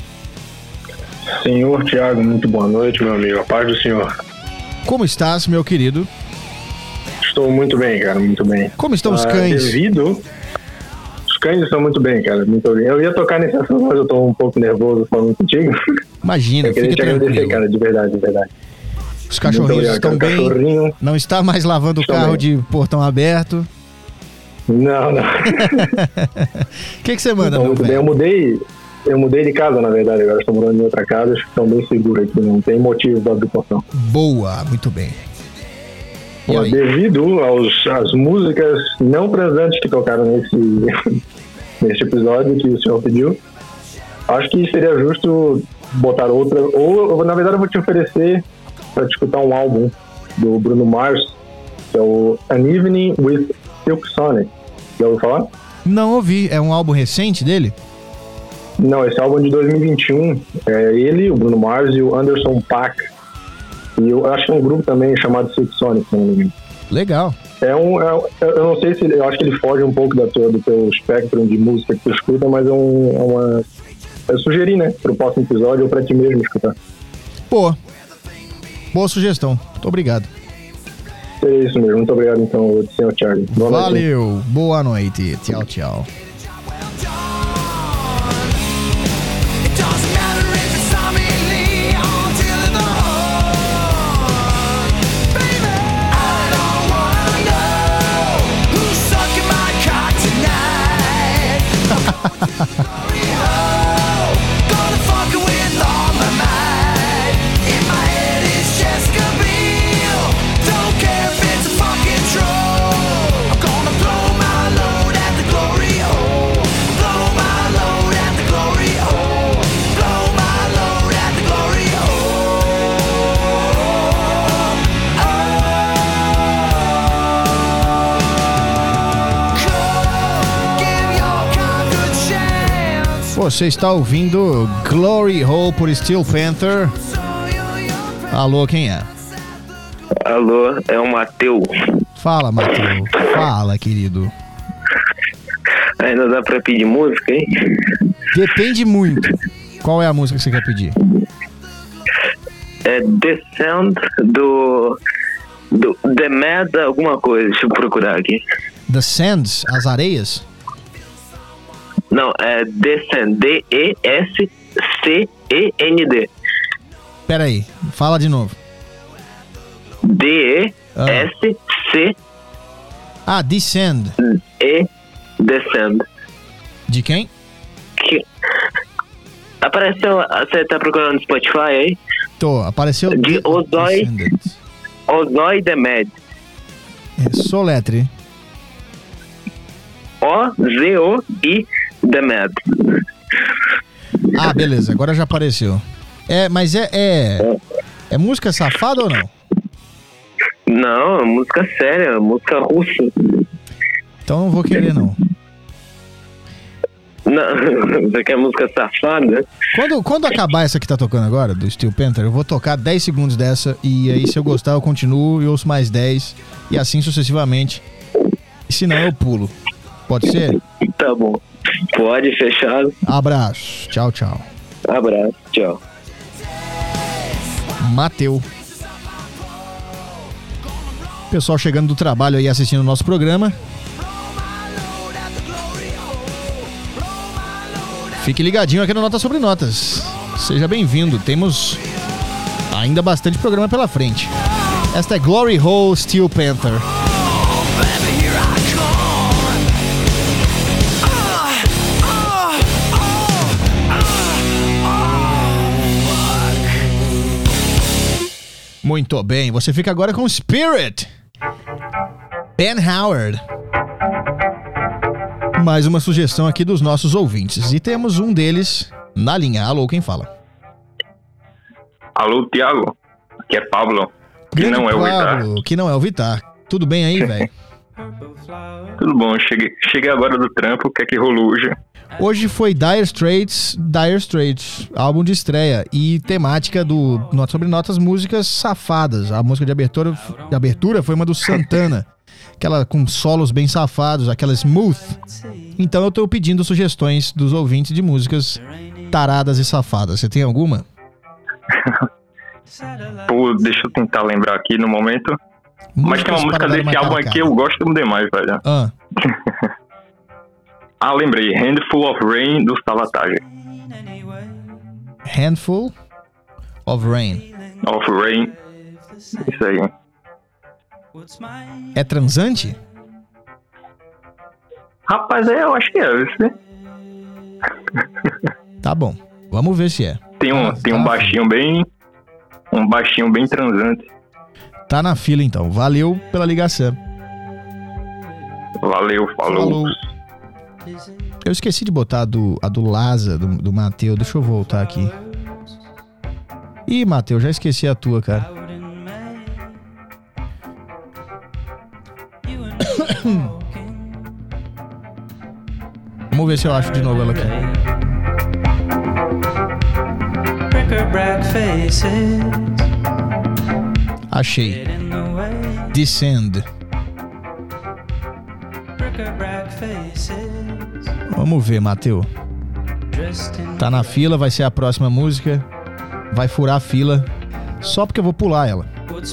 Senhor Thiago, muito boa noite, meu amigo. A paz do senhor. Como estás, meu querido? Estou muito bem, cara, muito bem. Como estão os Ah, cães? Devido... Os cães estão muito bem, cara, muito bem. Eu ia tocar nesse assunto, mas eu tô um pouco nervoso falando contigo. Imagina, eu queria fica te agradecer, tranquilo. cara, de verdade, de verdade. Os cachorrinhos Muito estão obrigado, bem? cara. Cachorrinho. Não está mais lavando o Estão carro bem. de portão aberto? Não, não. O que, que você manda, Então, meu muito bem. velho? Eu mudei, eu mudei de casa, na verdade, agora estou morando em outra casa, acho que estão bem seguros aqui, não tem motivo para abrir portão. Boa, muito bem. Bom, devido aos, às músicas não transantes que tocaram nesse, nesse episódio que o senhor pediu, acho que seria justo botar outra, ou na verdade eu vou te oferecer para te escutar um álbum do Bruno Mars, que é o An Evening with Silk Sonic. Já ouviu falar? Não ouvi, é um álbum recente dele? Não, esse álbum é de dois mil e vinte e um, é ele, o Bruno Mars e o Anderson .Paak. E eu acho que é um grupo também chamado Silk Sonic, se não me engano. Legal. É um, é, eu não sei se, eu acho que ele foge um pouco da tua, do teu espectro de música que tu escuta, mas é, um, é uma... Eu sugeri, né, pro próximo episódio ou pra ti mesmo escutar. Boa. Boa sugestão. Muito obrigado. É isso mesmo. Muito obrigado, então, senhor Thiago. Boa noite. Valeu. Boa noite. Tchau, tchau. Você está ouvindo Glory Hole por Steel Panther. Alô, quem é? Alô, é o Mateu. Fala, Mateu. Fala, querido. Ainda dá pra pedir música, hein? Depende muito. Qual é a música que você quer pedir? É The Sound do... do The Mad alguma coisa. Deixa eu procurar aqui. The Sands, as areias? Não, é Descend, D E S C E N D. Pera aí, fala de novo. D E S C Ah, Descend. E Descend. De quem? Que... Apareceu, você tá procurando no Spotify aí? Tô, apareceu... De Ozzy, Ozzy The Mad. É Soletre. O Z O I The Mad. Ah, beleza, agora já apareceu. É, mas é, é... É música safada ou não? Não, é música séria, música russa. Então não vou querer, não. Não, você quer música safada? Quando, quando acabar essa que tá tocando agora, do Steel Panther, eu vou tocar dez segundos dessa e aí se eu gostar eu continuo e ouço mais dez e assim sucessivamente. E se não, eu pulo. Pode ser? Tá bom. Pode, fechado. Abraço. Tchau, tchau. Abraço, tchau. Mateu. Pessoal chegando do trabalho aí assistindo o nosso programa. Fique ligadinho aqui no Notas sobre Notas. Seja bem-vindo. Temos ainda bastante programa pela frente. Esta é Glory Hole Steel Panther. Muito bem, você fica agora com Spirit. Ben Howard. Mais uma sugestão aqui dos nossos ouvintes. E temos um deles na linha. Alô, quem fala? Alô, Thiago. Aqui é Pablo. Que Grande não é o Vitar. Pablo, que não é o Vitar. Tudo bem aí, velho? Tudo bom, cheguei, cheguei agora do trampo, o que é que rolou hoje? Hoje foi Dire Straits, Dire Straits, álbum de estreia e temática do Notas sobre Notas, músicas safadas. A música de abertura, de abertura foi uma do Santana, aquela com solos bem safados, aquela smooth. Então eu tô pedindo sugestões dos ouvintes de músicas taradas e safadas. Você tem alguma? Pô, deixa eu tentar lembrar aqui no momento. Músicas Mas tem uma música desse álbum aqui que eu gosto demais, velho. Ah. Ah, lembrei. Handful of Rain, do Savatage. Handful of Rain. Of Rain. Isso aí. É transante? Rapaz, é, eu acho que é. Esse. Tá bom. Vamos ver se é. Tem um, ah, tem tá um baixinho bem... Um baixinho bem transante. Tá na fila, então. Valeu pela ligação. Valeu, falou. falou. Eu esqueci de botar a do, a do Laza, do, do Matheus. Deixa eu voltar aqui. Ih, Matheus, já esqueci a tua, cara. Vamos ver se eu acho de novo ela aqui. Achei. Descend. Vamos ver, Matheus. Tá na fila, vai ser a próxima música. Vai furar a fila. Só porque eu vou pular ela.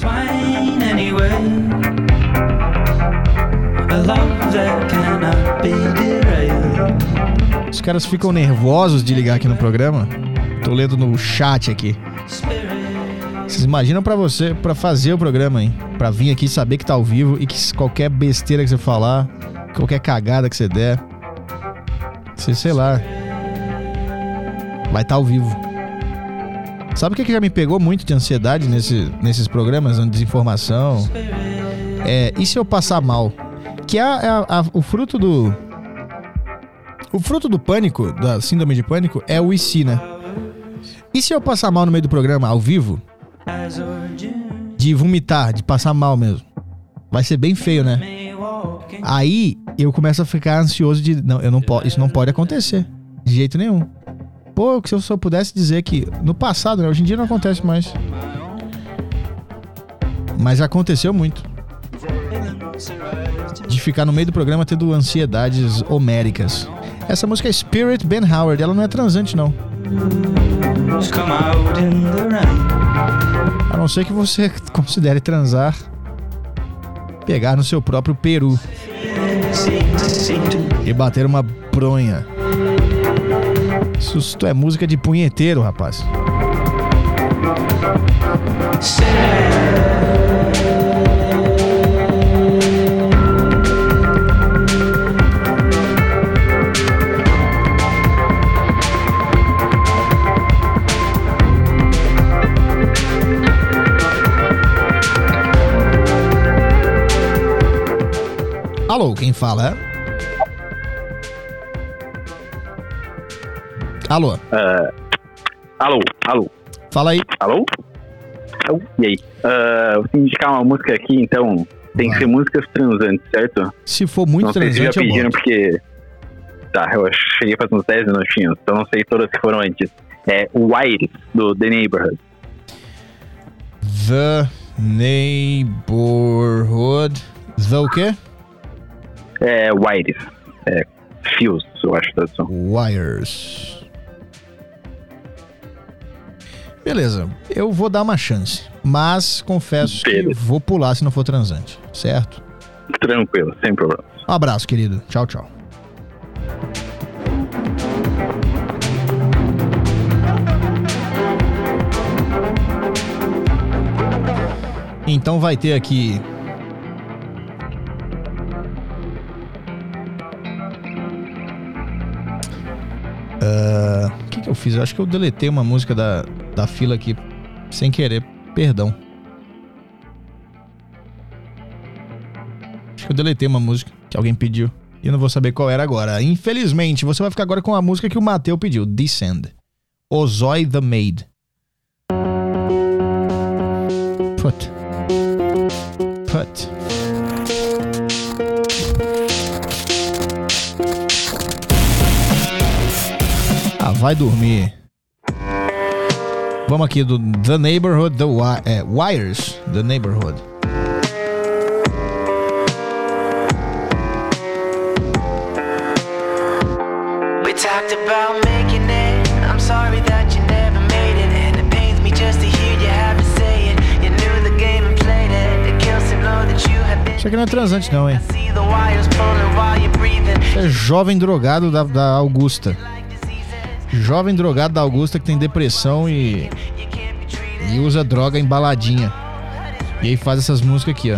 Os caras ficam nervosos de ligar aqui no programa. Tô lendo no chat aqui. Vocês imaginam pra você, pra fazer o programa, hein? Pra vir aqui saber que tá ao vivo e que qualquer besteira que você falar, qualquer cagada que você der, você, sei lá, vai estar tá ao vivo. Sabe o que, que já me pegou muito de ansiedade nesse, nesses programas de desinformação? É, e se eu passar mal? Que é, a, a, a, o fruto do... O fruto do pânico, da síndrome de pânico, é o I C, né? E se eu passar mal no meio do programa, ao vivo? De vomitar, de passar mal mesmo. Vai ser bem feio, né? Aí eu começo a ficar ansioso de... Não, eu não posso, isso não pode acontecer. De jeito nenhum. Pô, se eu só pudesse dizer que... No passado, né? Hoje em dia não acontece mais. Mas aconteceu muito. De ficar no meio do programa tendo ansiedades homéricas. Essa música é Spirit Ben Howard. Ela não é transante, não. A não ser que você considere transar, pegar no seu próprio peru e bater uma bronha. Isso é música de punheteiro, rapaz. Alô, quem fala é? Alô? Uh, alô, alô. Fala aí. Alô? E aí? Uh, vou indicar uma música aqui, então. Tem Vai. que ser músicas transantes, certo? Se for muito não transante, sei se já pediram, eu porque... Tá, eu cheguei faz uns dez minutinhos, então não sei todas que foram antes. É White, do The Neighborhood. The Neighborhood. The o quê? É Wires. É fios, eu acho a tradução. Wires. Beleza, eu vou dar uma chance, mas confesso Beleza. que vou pular se não for transante, certo? Tranquilo, sem problema. Um abraço, querido. Tchau, tchau. Então vai ter aqui... O uh, que que eu fiz? Eu acho que eu deletei uma música da, da fila aqui sem querer. Perdão. Acho que eu deletei uma música que alguém pediu e eu não vou saber qual era agora. Infelizmente, você vai ficar agora com a música que o Matheus pediu. Descend. Ozoi the Maid. Put. Put. vai dormir. Vamos aqui do The Neighborhood, The Wi- é, Wires, The Neighborhood. We talked about making it. I'm sorry that you never made it, and it pains me just to hear you have to say it. You knew the game and played it. It kills to know that you have been. Isso aqui não é transante não, hein? See the wires pulling while you're breathing. É jovem drogado da, da Augusta. Jovem drogado da Augusta que tem depressão e e usa droga em baladinha. E aí faz essas músicas aqui, ó.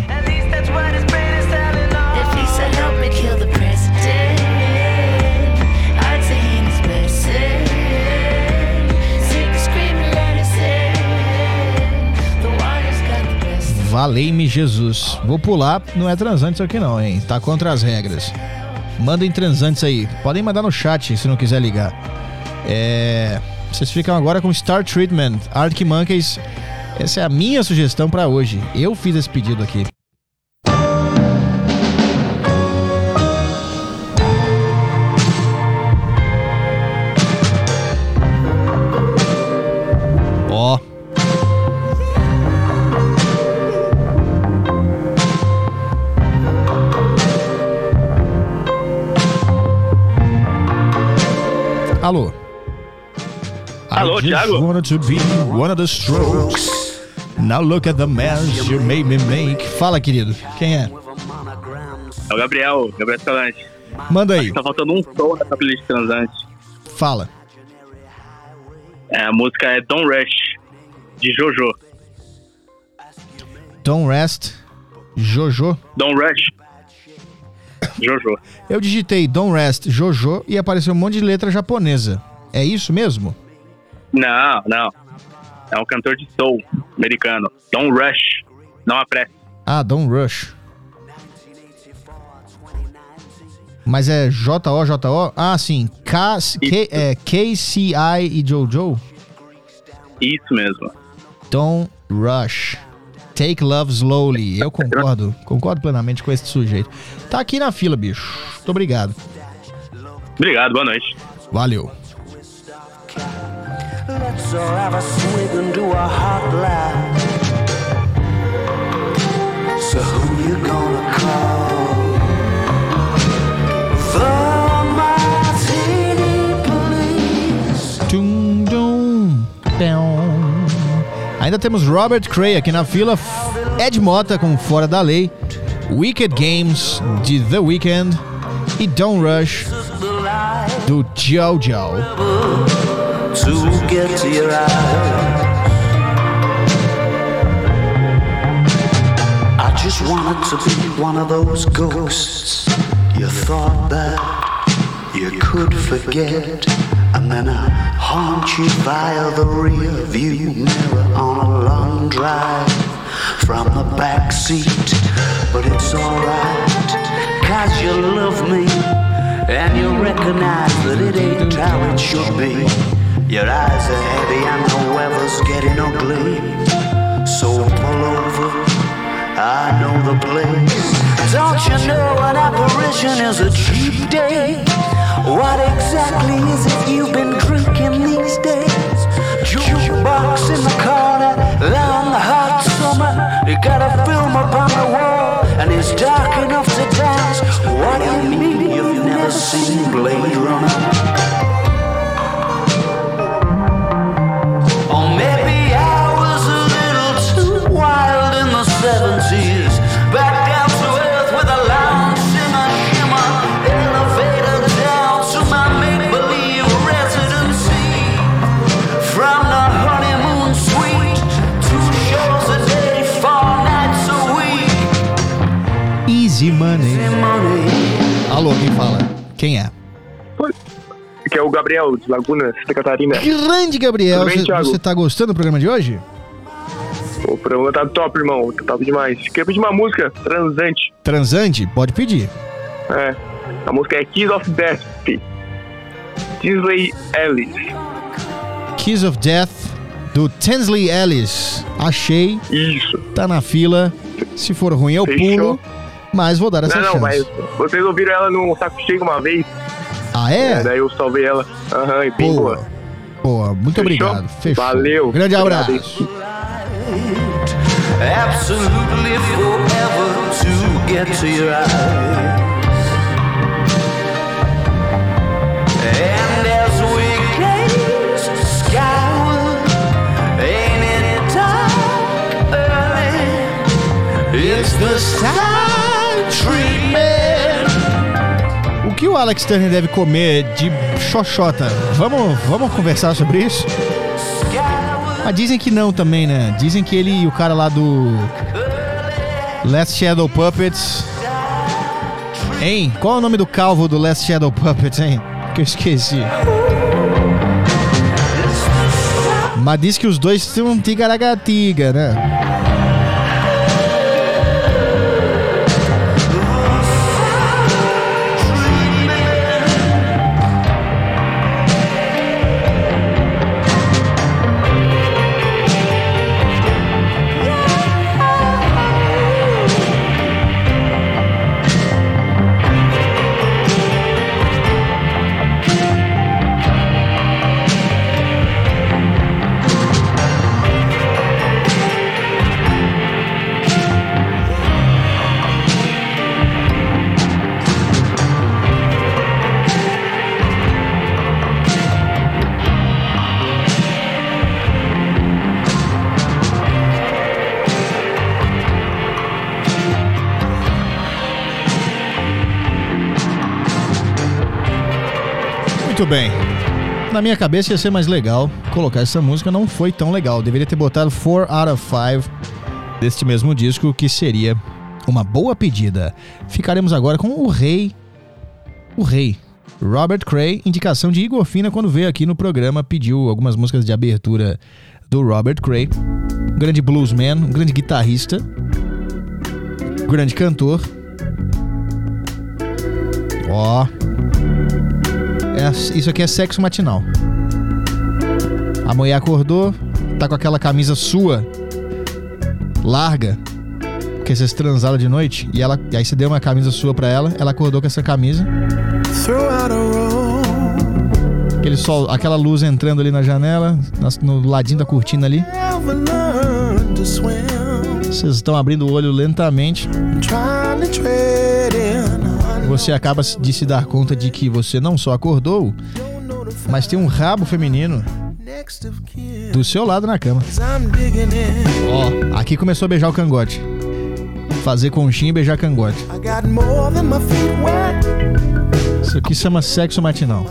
If he said help me kill the president, I'd say he needs medicine. Sick of screaming, let it sit. The wire's got the best. Valei-me Jesus. Vou pular, não é transante isso aqui não, hein? Tá contra as regras. Mandem transantes aí. Podem mandar no chat se não quiser ligar. É... Vocês ficam agora com Star Treatment, Arctic Monkeys. Essa é a minha sugestão pra hoje. Eu fiz esse pedido aqui. Ó. Alô. Alô, I just Thiago? wanted to be one of the Strokes. Now look at the mess you made me make. Fala, querido. Quem é? É o Gabriel, Gabriel Escalante. Manda aí. Acho que tá faltando um som nessa playlist transante. Fala. É, a música é Don't Rush, de Jojo. Don't Rest. Jojo. Don't Rush. Jojo. Eu digitei Don't Rest Jojo e apareceu um monte de letra japonesa. É isso mesmo? Não, não. É um cantor de soul americano. Don't Rush. Não apresse. Ah, Don't Rush. Mas é J O J O? Ah, sim. K, K, é, K C I e Jojo? Isso mesmo. Don't Rush. Take Love Slowly. Eu concordo. Concordo plenamente com esse sujeito. Tá aqui na fila, bicho. Muito obrigado. Obrigado, boa noite. Valeu. Let's all have a swig and do a hot laugh. So who you gonna call? The Martini Police. Tum, dum, pão. Ainda temos Robert Cray aqui na fila. Ed Mota com Fora da Lei. Wicked Games de The Weeknd. E Don't Rush do Jojo. To get to your eyes, I just wanted to be one of those ghosts you thought that you could forget, and then I haunt you via the rear view mirror on a long drive from the back seat. But it's alright, cause you love me and you recognize that it ain't how it should be. Your eyes are heavy and the weather's getting ugly. So pull over, I know the place. Don't you know an apparition is a cheap day? What exactly is it you've been drinking these days? Jukebox in the corner, long hot summer. You got a film up on the wall and it's dark enough to dance. What do you mean you've never seen Blade Runner? seventies, back down to earth with a loud shimmer, shimmer, elevator down to my make-believe residency. From the honeymoon suite, two shows a day, four nights a week. Easy money. Easy money. Alô, quem fala? Quem é? Que é o Gabriel, de Laguna, Santa Catarina. Grande Gabriel, Tudo bem, você, Thiago? você tá gostando do programa de hoje? O programa tá top, irmão. Tá top demais. Queria pedir uma música transante. Transante? Pode pedir. É. A música é Kiss of Death. Tinsley Ellis. Kiss of Death, do Tinsley Ellis. Achei. Isso. Tá na fila. Se for ruim, eu Fechou. pulo. Mas vou dar essa não, chance. não, mas vocês ouviram ela no Saco Cheio uma vez. Ah, é? é daí eu salvei ela. Aham, e bem boa. Boa, muito Fechou? obrigado. Fechou. Valeu. Grande abraço. Absolutely forever to get to your eyes. And as we gaze skyward, ain't it dark early? It's the star treatment. O que o Alex Turner deve comer de xoxota? Vamos, vamos conversar sobre isso? Mas dizem que não também, né? Dizem que ele e o cara lá do Last Shadow Puppets... Hein? Qual é o nome do calvo do Last Shadow Puppets, hein? Que eu esqueci. Mas diz que os dois têm um tigaragatiga, né? Muito bem. Na minha cabeça ia ser mais legal colocar essa música, não foi tão legal. Deveria ter botado four out of five deste mesmo disco, que seria uma boa pedida. Ficaremos agora com o rei, o rei, Robert Cray, indicação de Igor Fina quando veio aqui no programa, pediu algumas músicas de abertura do Robert Cray. Um grande bluesman, um grande guitarrista, um grande cantor. Ó... É, isso aqui é sexo matinal. A mulher acordou, tá com aquela camisa sua, larga, porque vocês transaram de noite, e, ela, e aí você deu uma camisa sua pra ela, ela acordou com essa camisa. Aquele sol, aquela luz entrando ali na janela, no ladinho da cortina ali. Vocês estão abrindo o olho lentamente. Você acaba de se dar conta de que você não só acordou, mas tem um rabo feminino do seu lado na cama. Ó, aqui começou a beijar o cangote. Fazer conchinha e beijar cangote. Isso aqui chama sexo matinal.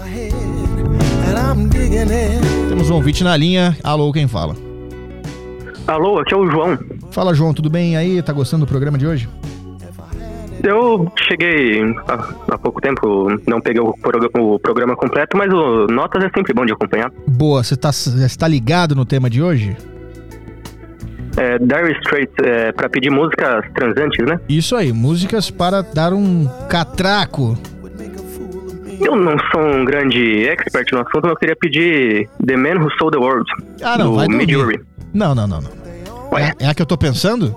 Temos um ouvinte na linha. Alô, quem fala? Alô, aqui é o João. Fala, João, tudo bem aí? Tá gostando do programa de hoje? Eu cheguei há, há pouco tempo, não peguei o programa, o programa completo, mas o Notas é sempre bom de acompanhar. Boa, você tá, tá ligado no tema de hoje? É, Dire Straits, é, pra pedir músicas transantes, né? Isso aí, músicas para dar um catraco. Eu não sou um grande expert no assunto, mas eu queria pedir The Man Who Sold the World, ah, não, do vai Midori. Não, não, não, não. É, é a que eu tô pensando?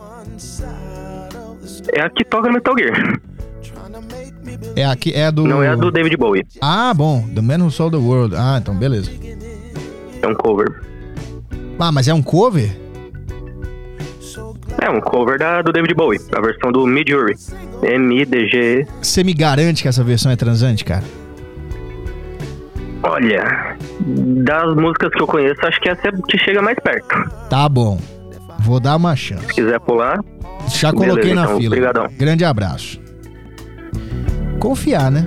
É a que toca no Metal Gear. É a que é do... Não, é a do David Bowie. Ah, bom. The Man Who Sold the World. Ah, então beleza. É um cover. Ah, mas é um cover? É um cover da, do David Bowie, a versão do Midori. M I D G. Você me garante que essa versão é transante, cara? Olha, das músicas que eu conheço, acho que essa é que chega mais perto. Tá bom. Vou dar uma chance. Se quiser pular... Já coloquei beleza, na então, fila. Obrigadão. Grande abraço. Confiar, né?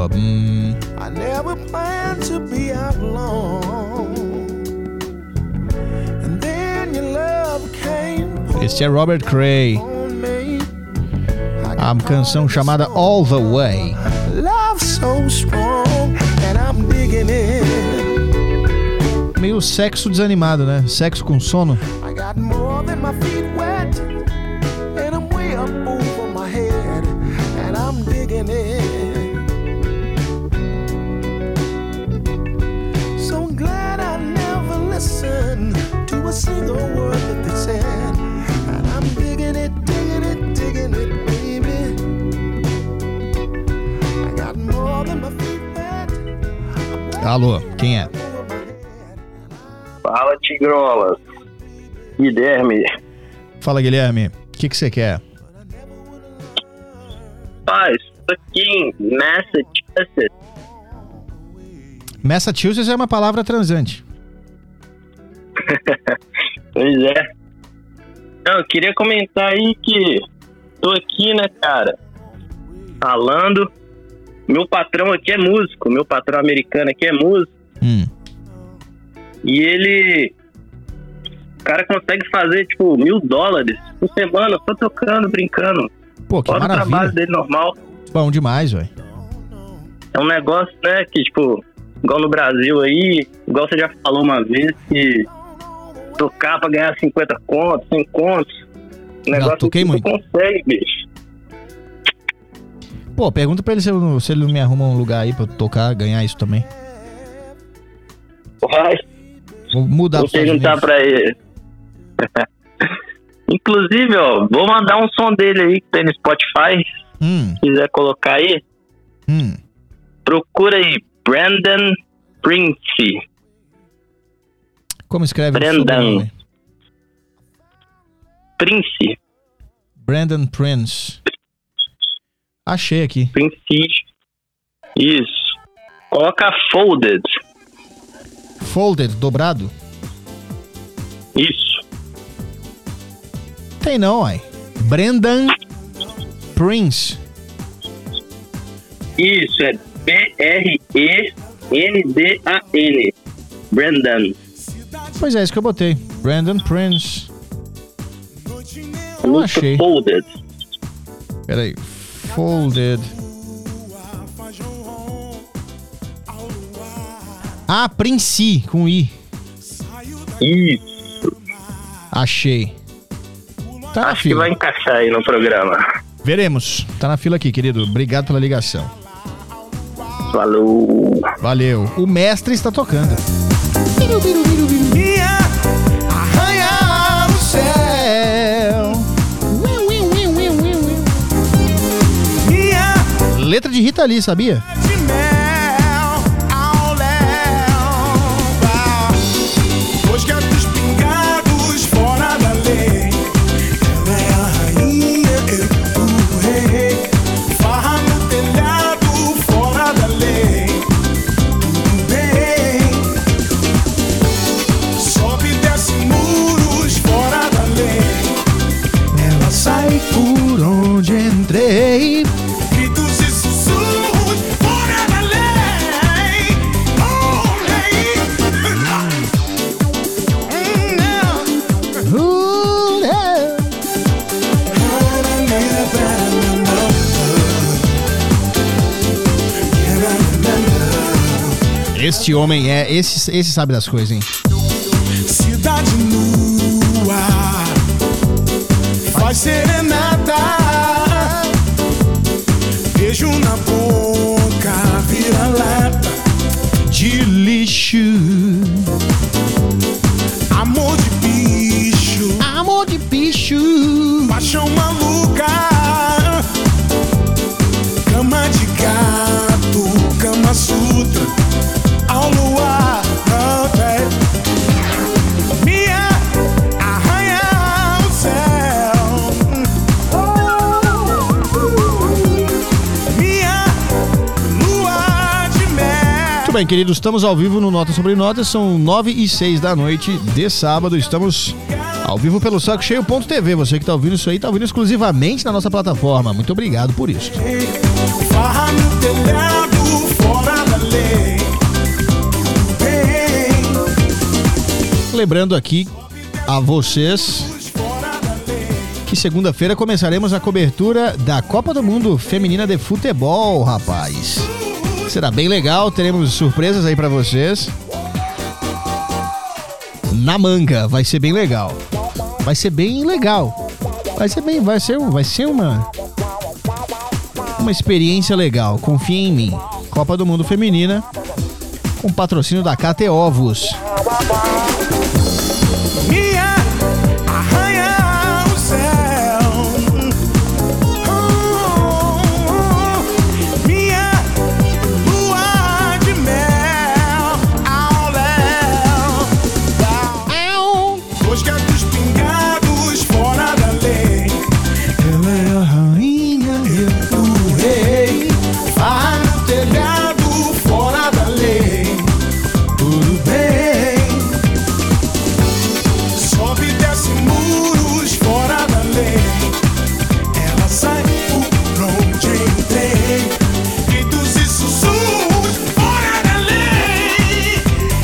ó. Hum. I never planned to be out long. And then your love came Este é Robert Cray. on me. A canção chamada All the Way. Love so strong, and I'm digging it. Meio sexo desanimado, né? Sexo com sono. I got more than my feet wet, and I'm way up over my head, and I'm digging it. So glad I never listened to a single word that they said, and I'm digging it, digging it, digging it, baby. I got more than my feet wet. Alô, quem é? Fala, Tigrolas. Guilherme. Fala, Guilherme. O que que você quer? Paz, tô aqui em Massachusetts. Massachusetts é uma palavra transante. Pois é. Não, eu queria comentar aí que tô aqui, né, cara, falando. Meu patrão aqui é músico. Meu patrão americano aqui é músico. Hum. E ele... O cara consegue fazer, tipo, mil dólares por semana, só tocando, brincando. Pô, que fora o maravilha. trabalho dele normal. Bom demais, velho. É um negócio, né, que, tipo, igual no Brasil aí, igual você já falou uma vez, que tocar pra ganhar cinquenta contos, cem contos, o negócio toquei que muito. tu consegue, bicho. Pô, pergunta pra ele se, eu, se ele não me arruma um lugar aí pra eu tocar, ganhar isso também. Vai. Vou mudar Vou pros Estados perguntar Unidos. pra ele. Inclusive, ó, vou mandar um som dele aí que tem no Spotify. Hum. Se quiser colocar aí. Hum. Procura aí, Brandon Prince. Como escreve o Brandon sobrenome? Prince. Brandon Prince. Achei aqui. Prince. Isso. Coloca Folded. Folded, dobrado? Isso. Tem não, ai. Brandon Prince. Isso, é B R E N D A N. Brandon. Pois é, isso que eu botei. Brandon Prince. Não Música achei. Folded. Peraí. Folded. Ah, Prince, com I. Isso. Achei. Tá na Acho que fila. vai encaixar aí no programa. Veremos. Tá na fila aqui, querido. Obrigado pela ligação. Falou. Valeu. O mestre está tocando. Minha arranha no céu. Minha Letra de Rita Lee, sabia? de mel ao léu. Os gatos pingados fora da lei. Ela é a rainha, eu o rei. Farra no telhado fora da lei. Tudo bem. Sobe e desce muros fora da lei. Ela sai Por onde entrei. gritos e sussurros fora da lei. Oh, lei. Uh, é. Este homem é. Esse, esse sabe das coisas, hein? Cidade nua faz serenata. Beijo na boca, vira-lata De lixo. Amor de bicho, Amor de bicho. paixão maluca. Cama de gato, cama sutra, ao luar. Oh, é. Minha arranha o céu. Minha lua de mel. Muito bem, queridos, estamos ao vivo no Nota Sobre Notas, são nove e seis da noite de sábado, estamos ao vivo pelo saco cheio ponto t v, você que tá ouvindo isso aí, tá ouvindo exclusivamente na nossa plataforma, muito obrigado por isso. Farra no telhado fora da lei. Lembrando aqui a vocês que segunda-feira começaremos a cobertura da Copa do Mundo Feminina de Futebol, rapaz. Será bem legal, teremos surpresas aí pra vocês. Na manga, vai ser bem legal. Vai ser bem legal. Vai ser bem, vai ser, vai ser uma uma experiência legal. Confia em mim. Copa do Mundo Feminina com patrocínio da K T Ovos. Minha arranha o céu. Oh, minha lua de mel. Ao léu. Mosquitos pingados fora da lei. Ela é a rainha, eu o rei. Vai no telhado fora da lei. Tudo bem. Sobe e desce muros fora da lei. Ela sai por onde entrei. Gritos e sussurros fora da lei.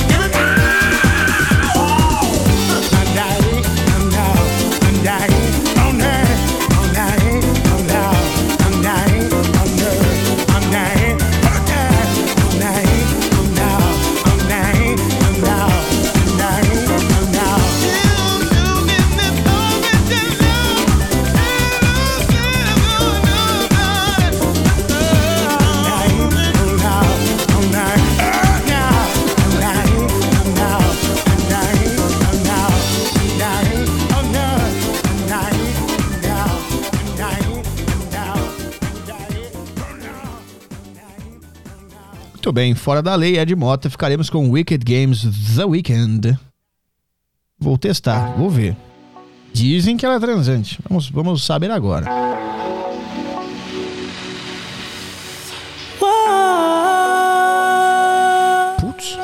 Andai, andai, andai, andai, andai, andai, andai, andai, Muito bem, fora da lei, Ed Mota, ficaremos com Wicked Games The Weeknd. Vou testar, vou ver. Dizem que ela é transante. Vamos, vamos saber agora. Putz.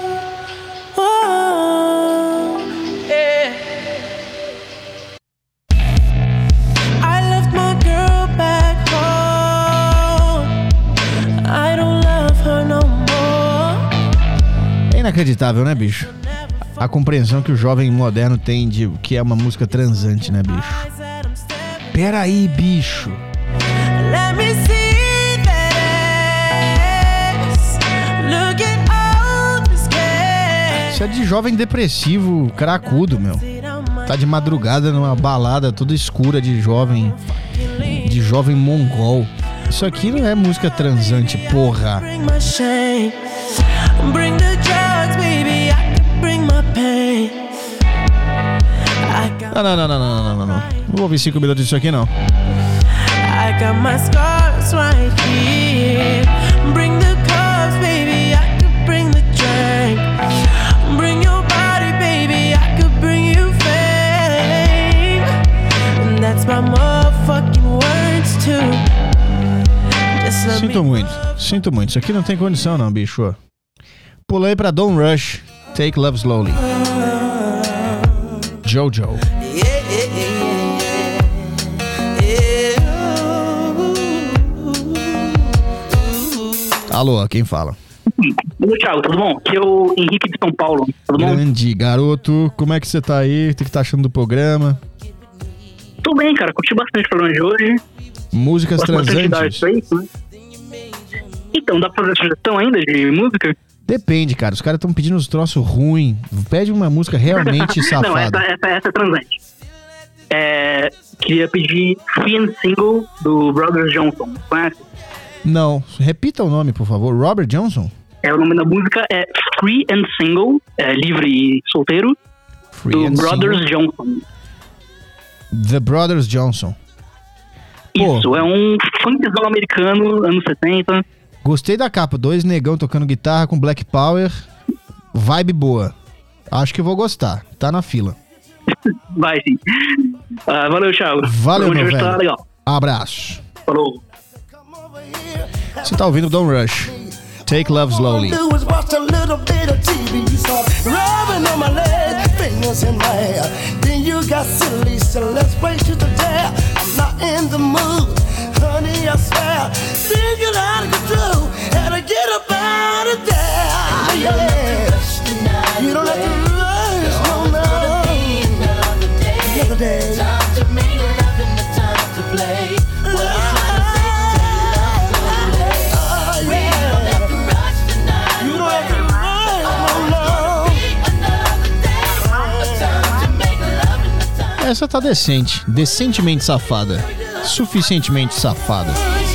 I left my girl back home. I don't love her no more. É inacreditável, né, bicho? A compreensão que o jovem moderno tem de o que é uma música transante, né, bicho? Pera aí, bicho. Let me see that ass. Look at all this cash. Isso é de jovem depressivo, cracudo, meu. Tá de madrugada numa balada toda escura de jovem, de jovem mongol. Isso aqui não é música transante, porra. Bring my shame. Bring the drugs, baby. I can bring my pain. I got Não, não, não, não, não, não, não, não. Não vou ouvir cinco minutos disso aqui, não. I got my scars right here. Bring the cups, baby. I could bring the drink. Bring your body, baby. I could bring you fame. And that's my motherfucking words too. Just let Sinto me muito, sinto muito. Isso aqui não tem condição, não, bicho. Pulei pra Don't Rush, Take Love Slowly. Jojo. Alô, quem fala? Oi, Thiago, tudo bom? Aqui é o Henrique de São Paulo, tudo bom? Grande garoto, como é que você tá aí? O que tá achando do programa? Tudo bem, cara, curti bastante o programa de hoje. Músicas Gosto bastante da transantes? Straits, né? Então, dá pra fazer sugestão ainda de música? Depende, cara. Os caras estão pedindo uns troços ruins. Pede uma música realmente safada. Não, essa, essa, essa é transante. É, queria pedir Free and Single do Brothers Johnson. Conhece? Não. Repita o nome, por favor. Robert Johnson? É, o nome da música é Free and Single, é, livre e solteiro, Free do and Brothers Single. Johnson. The Brothers Johnson. Pô, Isso, é um funkzão americano, anos setenta. gostei da capa. Dois negão tocando guitarra com Black Power. Vibe boa. Acho que vou gostar. Tá na fila. Vai sim. Ah, valeu, Thiago. Valeu, Programa meu de hoje tá velho. legal. Abraço. Falou. Você tá ouvindo Don't Rush. Take Love Slowly. do is watch a little bit of T V. You start rubbing on my legs, fingers in my hair. Then you got silly, so let's wait to the dare. I'm not in the mood, honey, I swear. Think you're out of control, had to get up out Essa tá decente. Decentemente safada. Suficientemente safada.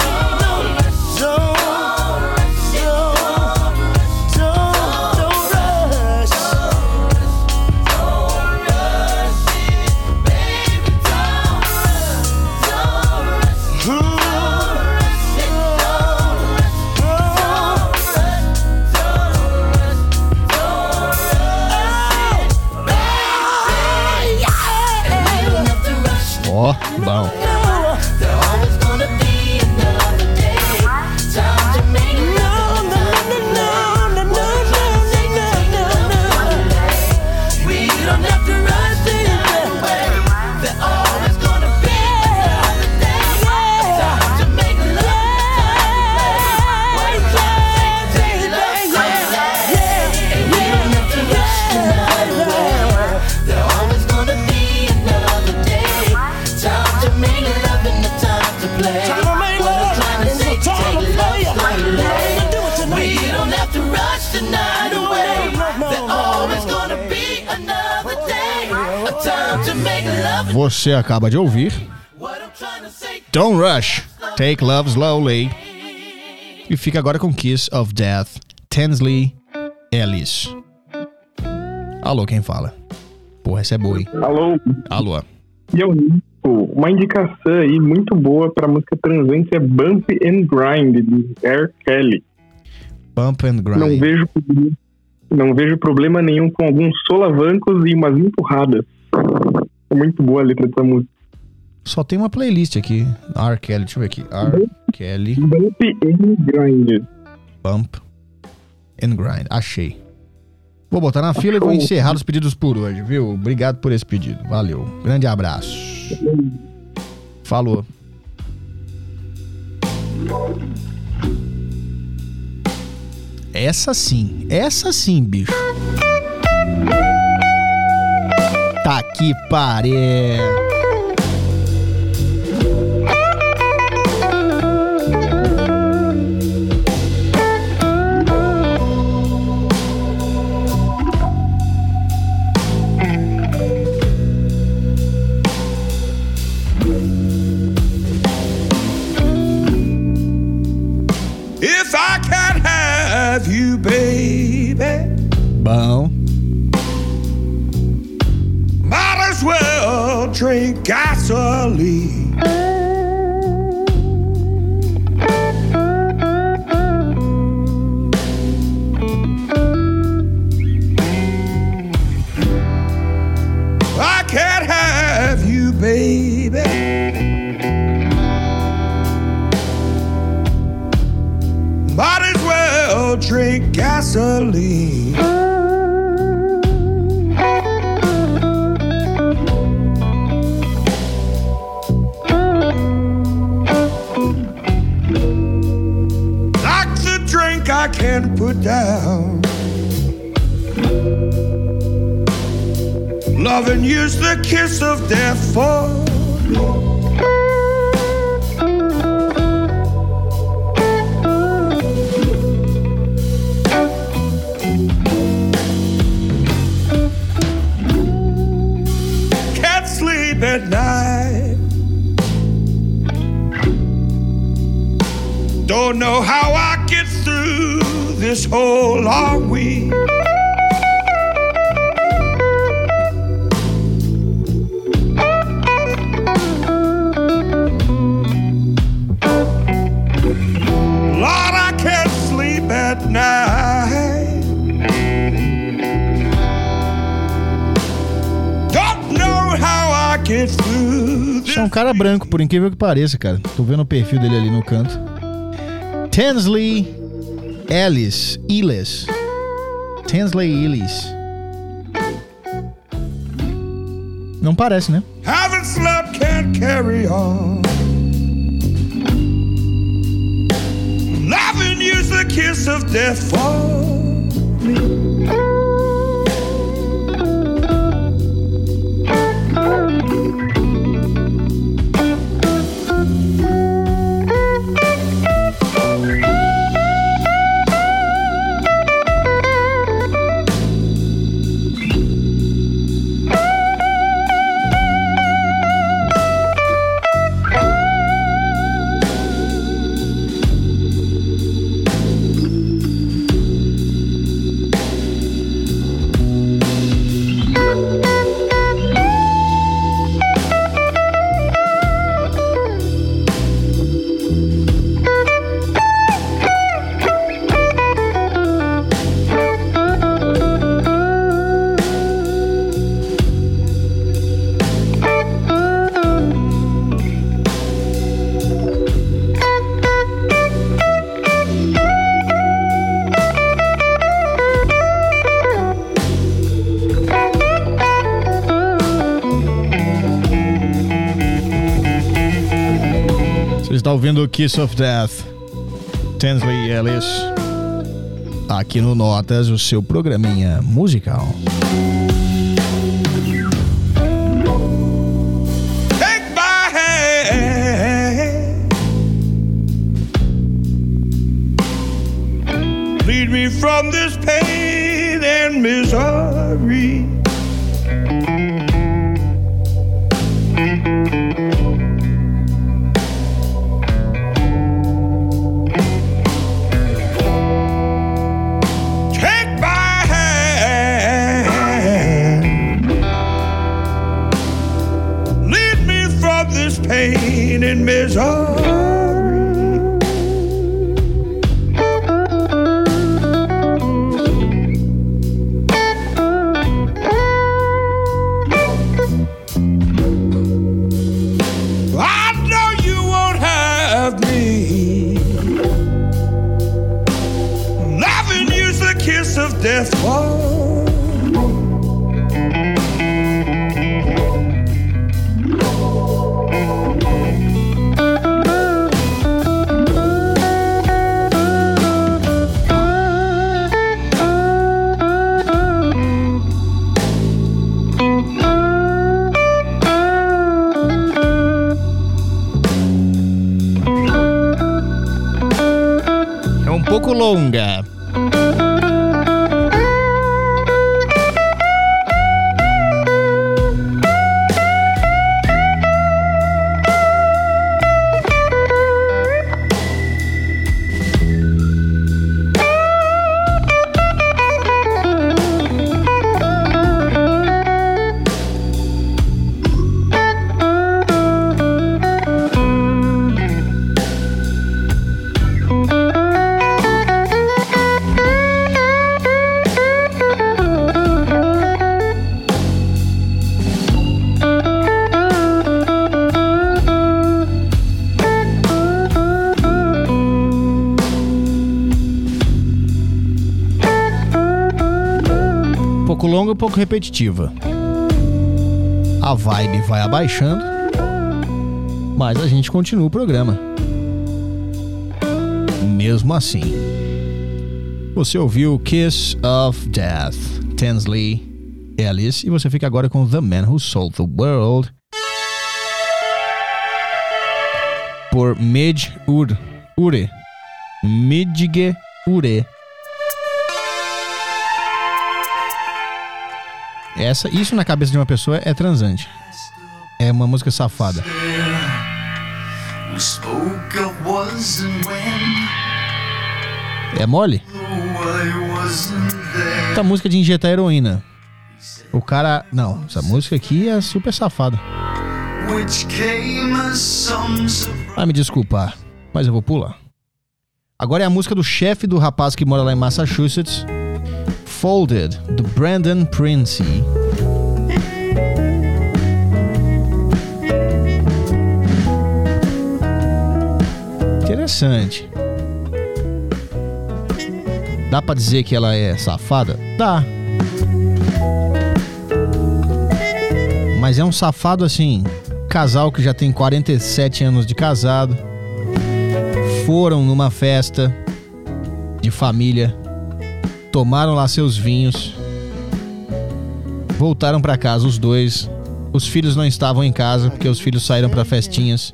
Ó, oh, bom. Você acaba de ouvir Don't Rush, Take Love Slowly. E fica agora com Kiss of Death, Tinsley Ellis. Alô, quem fala? Porra, essa é boa, hein? Alô? Alô. E eu, uma indicação aí muito boa pra música transante é Bump and Grind, de R. Kelly. Bump and Grind. Não vejo, não vejo problema nenhum com alguns solavancos e umas empurradas. É muito boa a letra dessa música. Só tem uma playlist aqui. R. Kelly, deixa eu ver aqui. R. Kelly. Bump and Grind. Bump and Grind. Achei. Vou botar na fila e vou encerrar os pedidos por hoje, viu? Obrigado por esse pedido. Valeu. Grande abraço. Falou. Essa sim. Essa sim, bicho. Tá que pariu. If I can't have you, baby. Bom. Might as well drink gasoline. I can't have you, baby. Might as well drink gasoline. I can't put down. Loving you's the kiss of death for me. Can't sleep at night. Don't know how I get through this whole long week. Lord, I can't sleep at night. Don't know how I get through this. Isso é um cara branco, por incrível que pareça, cara. Tô vendo o perfil dele ali no canto. Tinsley Ellis. Ellis. Tinsley Ellis. Não parece, né? Haven't slept, can't carry on. Loving you's the kiss of death for me. tá ouvindo Kiss of Death, Tinsley Ellis, aqui no Notas, o seu programinha musical. Take my hand, lead me from this pain and misery. Pain and misery. I know you won't have me. Loving you's the kiss of death. Pouco longa. Pouco longa, um pouco repetitiva. A vibe vai abaixando, mas a gente continua o programa. Mesmo assim. Você ouviu Kiss of Death, Tinsley Ellis, e você fica agora com The Man Who Sold the World, por Midge Ure. Ure. Midge Ure. Essa, isso na cabeça de uma pessoa é transante. É uma música safada. É mole? Essa música de injetar heroína. O cara... Não, essa música aqui é super safada. Ah, me desculpar, mas eu vou pular. Agora é a música do chefe do rapaz que mora lá em Massachusetts, Folded, do Brandon Prince. Interessante. Dá pra dizer que ela é safada? Dá. Mas é um safado assim, casal que já tem quarenta e sete anos de casado, foram numa festa de família, tomaram lá seus vinhos, voltaram pra casa os dois. Os filhos não estavam em casa porque os filhos saíram pra festinhas.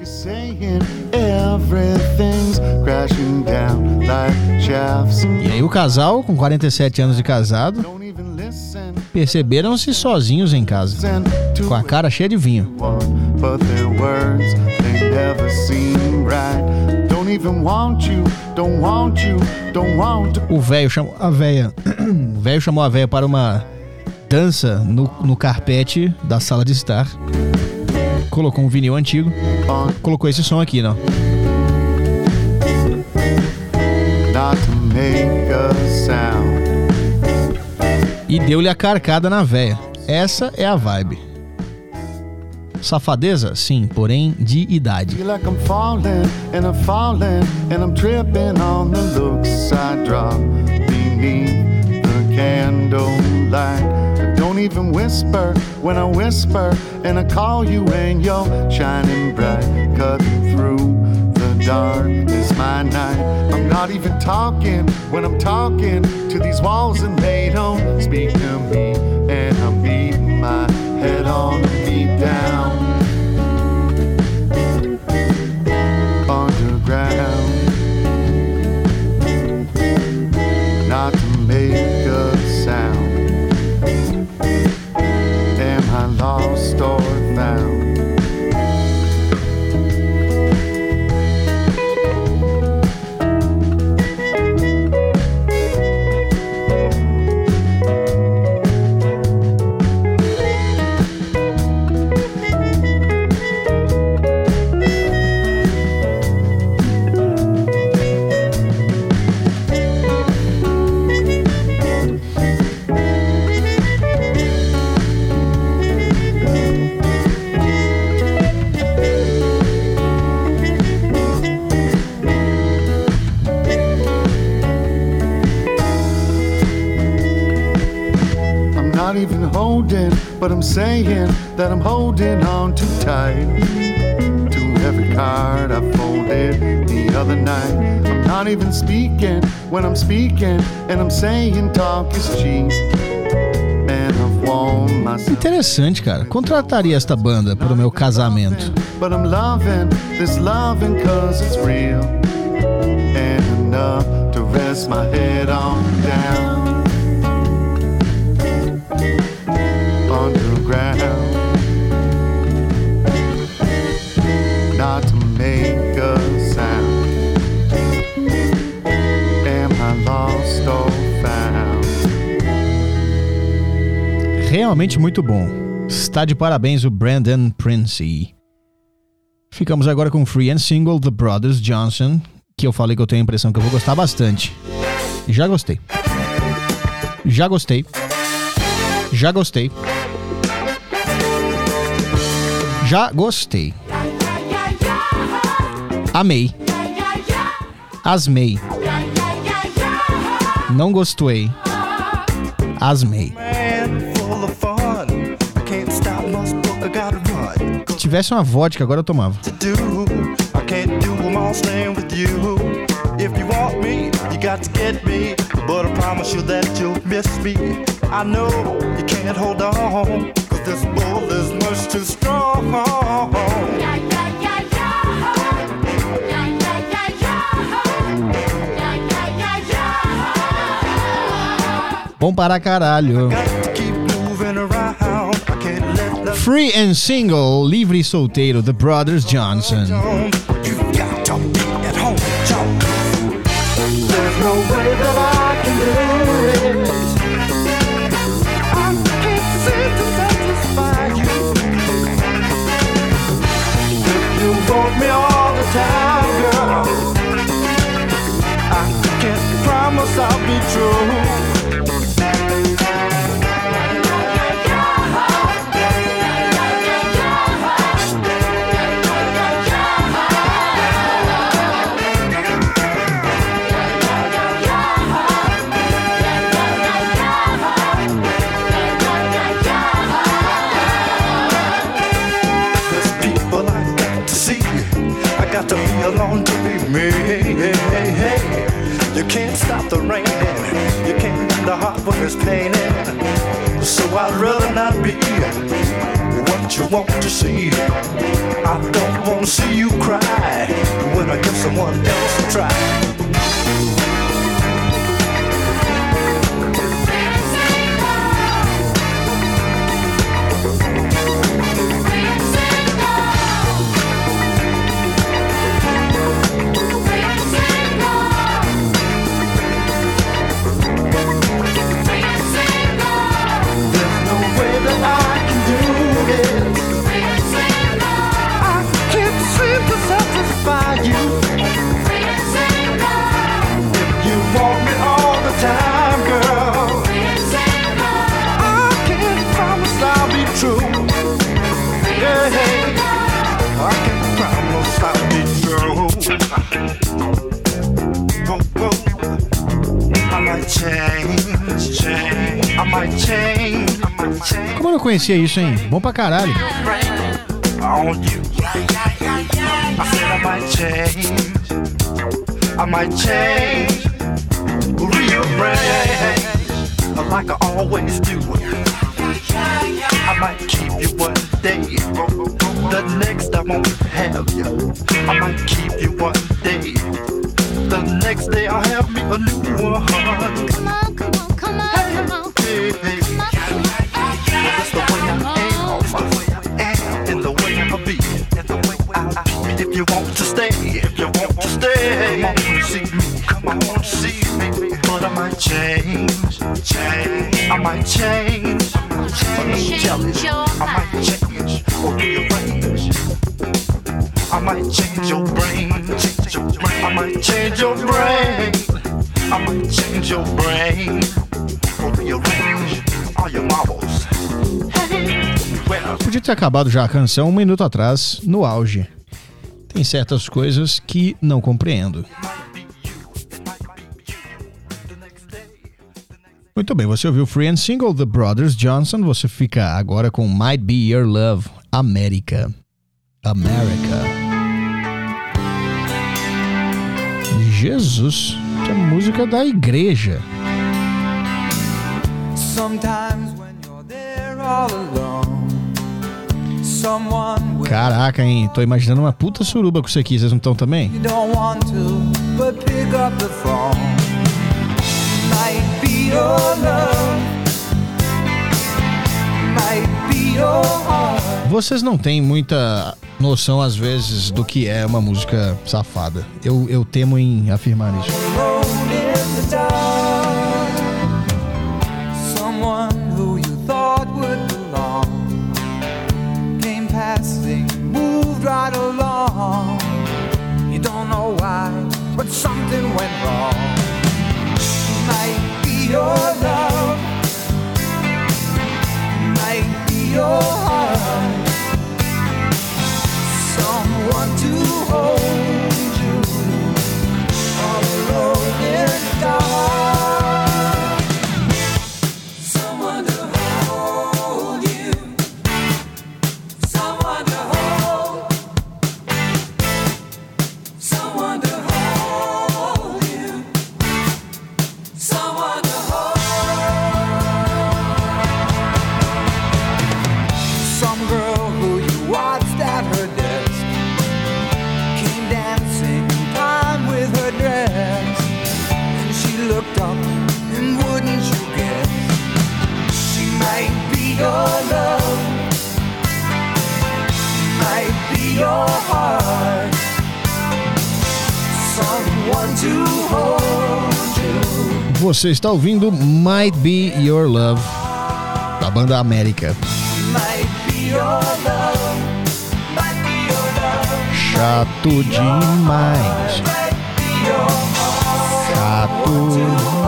E aí o casal, com quarenta e sete anos de casado, perceberam-se sozinhos em casa, com a cara cheia de vinho. O velho chamou a véia. O velho chamou a véia para uma dança no, no carpete da sala de estar. Colocou um vinil antigo. Colocou esse som aqui, não? E deu-lhe a carcada na véia. Essa é a vibe. Safadeza? Sim, porém de idade. Don't even whisper when I whisper and I call you and you're shining bright, cut through the dark is my night. I'm not even talking when I'm talking to these walls and they don't speak to me. And I'm beating my head on the beat down. Underground. Not to make a sound. Am I lost or found? Not even holding, but I'm saying that I'm holding on too tight to every card I folded the other night. I'm not even speaking when I'm speaking, and I'm saying talk is cheap. And I've won myself. Interessante, cara. Contrataria esta banda para o meu casamento. But I'm loving this loving cause it's real. And enough to rest my head on down. Underground, not to make a sound. Am I lost or found? Realmente muito bom. Está de parabéns o Brandon Prince. Ficamos agora com Free and Single, The Brothers Johnson, que eu falei que eu tenho a impressão que eu vou gostar bastante. Já gostei. Já gostei. Já gostei. Já gostei. Amei. Asmei. Não gostei. Asmei. Se tivesse uma vodka, agora eu tomava. If you want me, you got to get me. But I promise you that you'll miss me. I know you can't hold on, cause this bull is much too strong. Bom para caralho. Free and Single, livre e solteiro, The Brothers Johnson. There's no way that I can do it. I can't seem to satisfy you. If you want me all the time, girl, I can't promise I'll be true. Got to be alone to be me. You can't stop the raining. You can't mend the heart when it's paining. So I'd rather not be what you want to see. I don't want to see you cry when I give someone else a try. Como eu não conhecia isso, hein? Bom pra caralho. I said I might change. I might change, rearrange, like I always do. I might keep you one day, the next I won't have you. I might keep you one day, the next day I'll have me a new one. Come on, come on, come on, hey, come on. Hey, hey. That's the way I am, and in the way I'll be, I'll be. If you want to stay, if you want to stay, come on, see me, come on, see me. But I might change, change, I might change, change, jealous. I might change or rearrange. I might change your brain, change your brain. I might change your brain. I might change your brain or rearrange all your marbles. Hey, well. Podia ter acabado já a canção um minuto atrás, no auge. Tem certas coisas que não compreendo. Muito bem, você ouviu Free and Single, The Brothers Johnson. Você fica agora com Might Be Your Love, América. América. Jesus, que é música da igreja. Caraca, hein? Tô imaginando uma puta suruba com isso aqui. Vocês não estão também? Might be your love, might be your heart. Vocês não têm muita noção, às vezes, do que é uma música safada. Eu, eu temo em afirmar isso. Someone who you thought would belong came passing, moved right along. You don't know why, but something went wrong. Might be your love, might be your heart, someone to hold you all alone in the dark, someone to hold you, someone to hold, someone to hold you. Someone to hold. Some girl who you watched at her desk came dancing in time with her dress, and she looked up, and wouldn't you guess, she might be your love, might be your heart, someone to hold you. Você está ouvindo Might Be Your Love, da banda América. Chato demais. Chato.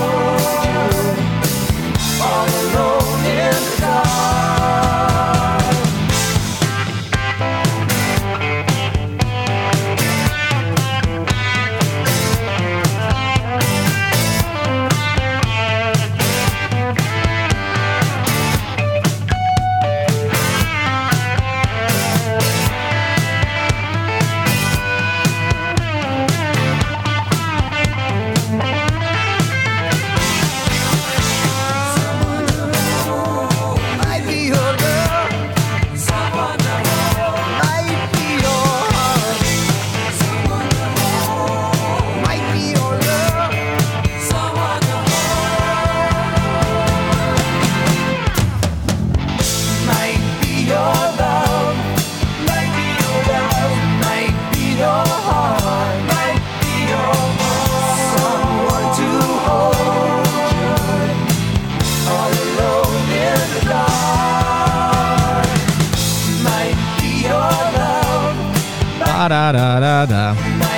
Arararara.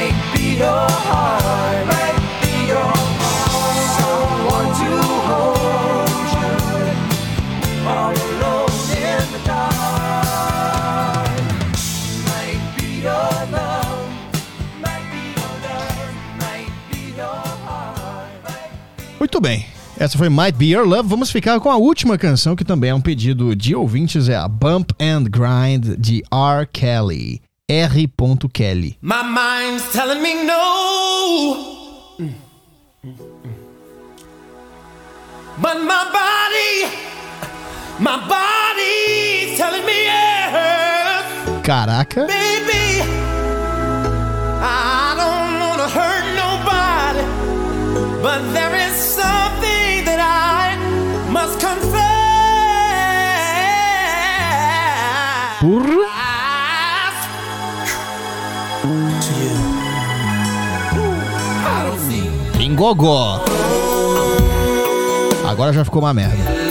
Muito bem, essa foi Might Be Your Love. Vamos ficar com a última canção, que também é um pedido de ouvintes, é a Bump and Grind, de R. Kelly. R. Kelly. My mind's telling me no, but my body, my body's telling me yes. Caraca. Baby, I don't wanna hurt nobody, but there is something that I must confess. Porra. Em gogó. Agora já ficou uma merda.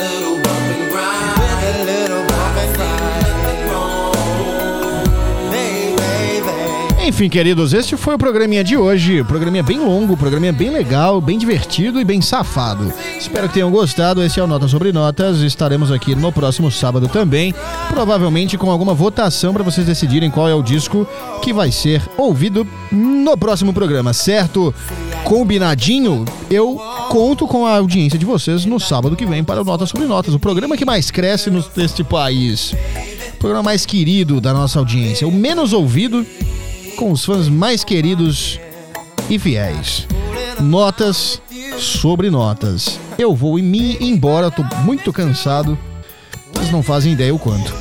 Enfim, queridos, este foi o programinha de hoje. Programinha bem longo, programinha bem legal, bem divertido e bem safado. Espero que tenham gostado. Esse é o Nota Sobre Notas. Estaremos aqui no próximo sábado também, provavelmente com alguma votação para vocês decidirem qual é o disco que vai ser ouvido no próximo programa, certo? Combinadinho? Eu conto com a audiência de vocês no sábado que vem para o Nota Sobre Notas, o programa que mais cresce no, neste país. O programa mais querido da nossa audiência, o menos ouvido, com os fãs mais queridos e fiéis. Notas sobre notas. Eu vou me embora, tô muito cansado. Vocês não fazem ideia o quanto.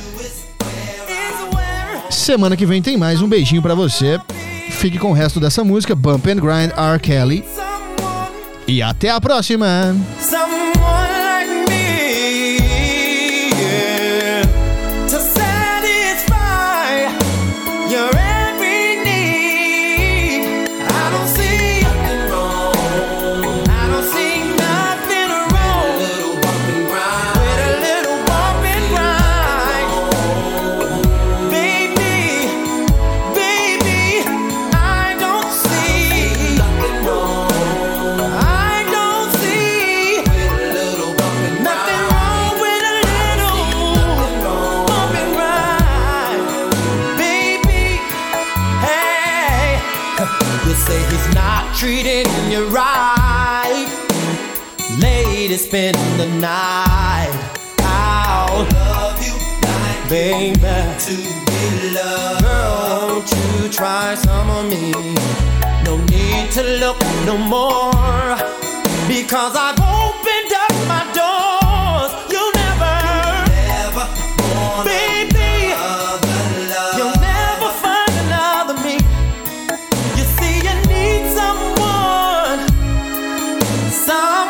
Semana que vem tem mais. Um beijinho pra você. Fique com o resto dessa música, Bump and Grind, R. Kelly. E até a próxima! Treating you right, lady, spend the night. I'll love you like baby to be loved. Girl, won't you try some of me? No need to look no more, because I've opened up my doors. You'll never, never baby, you'll never find another me. You see, you need someone, some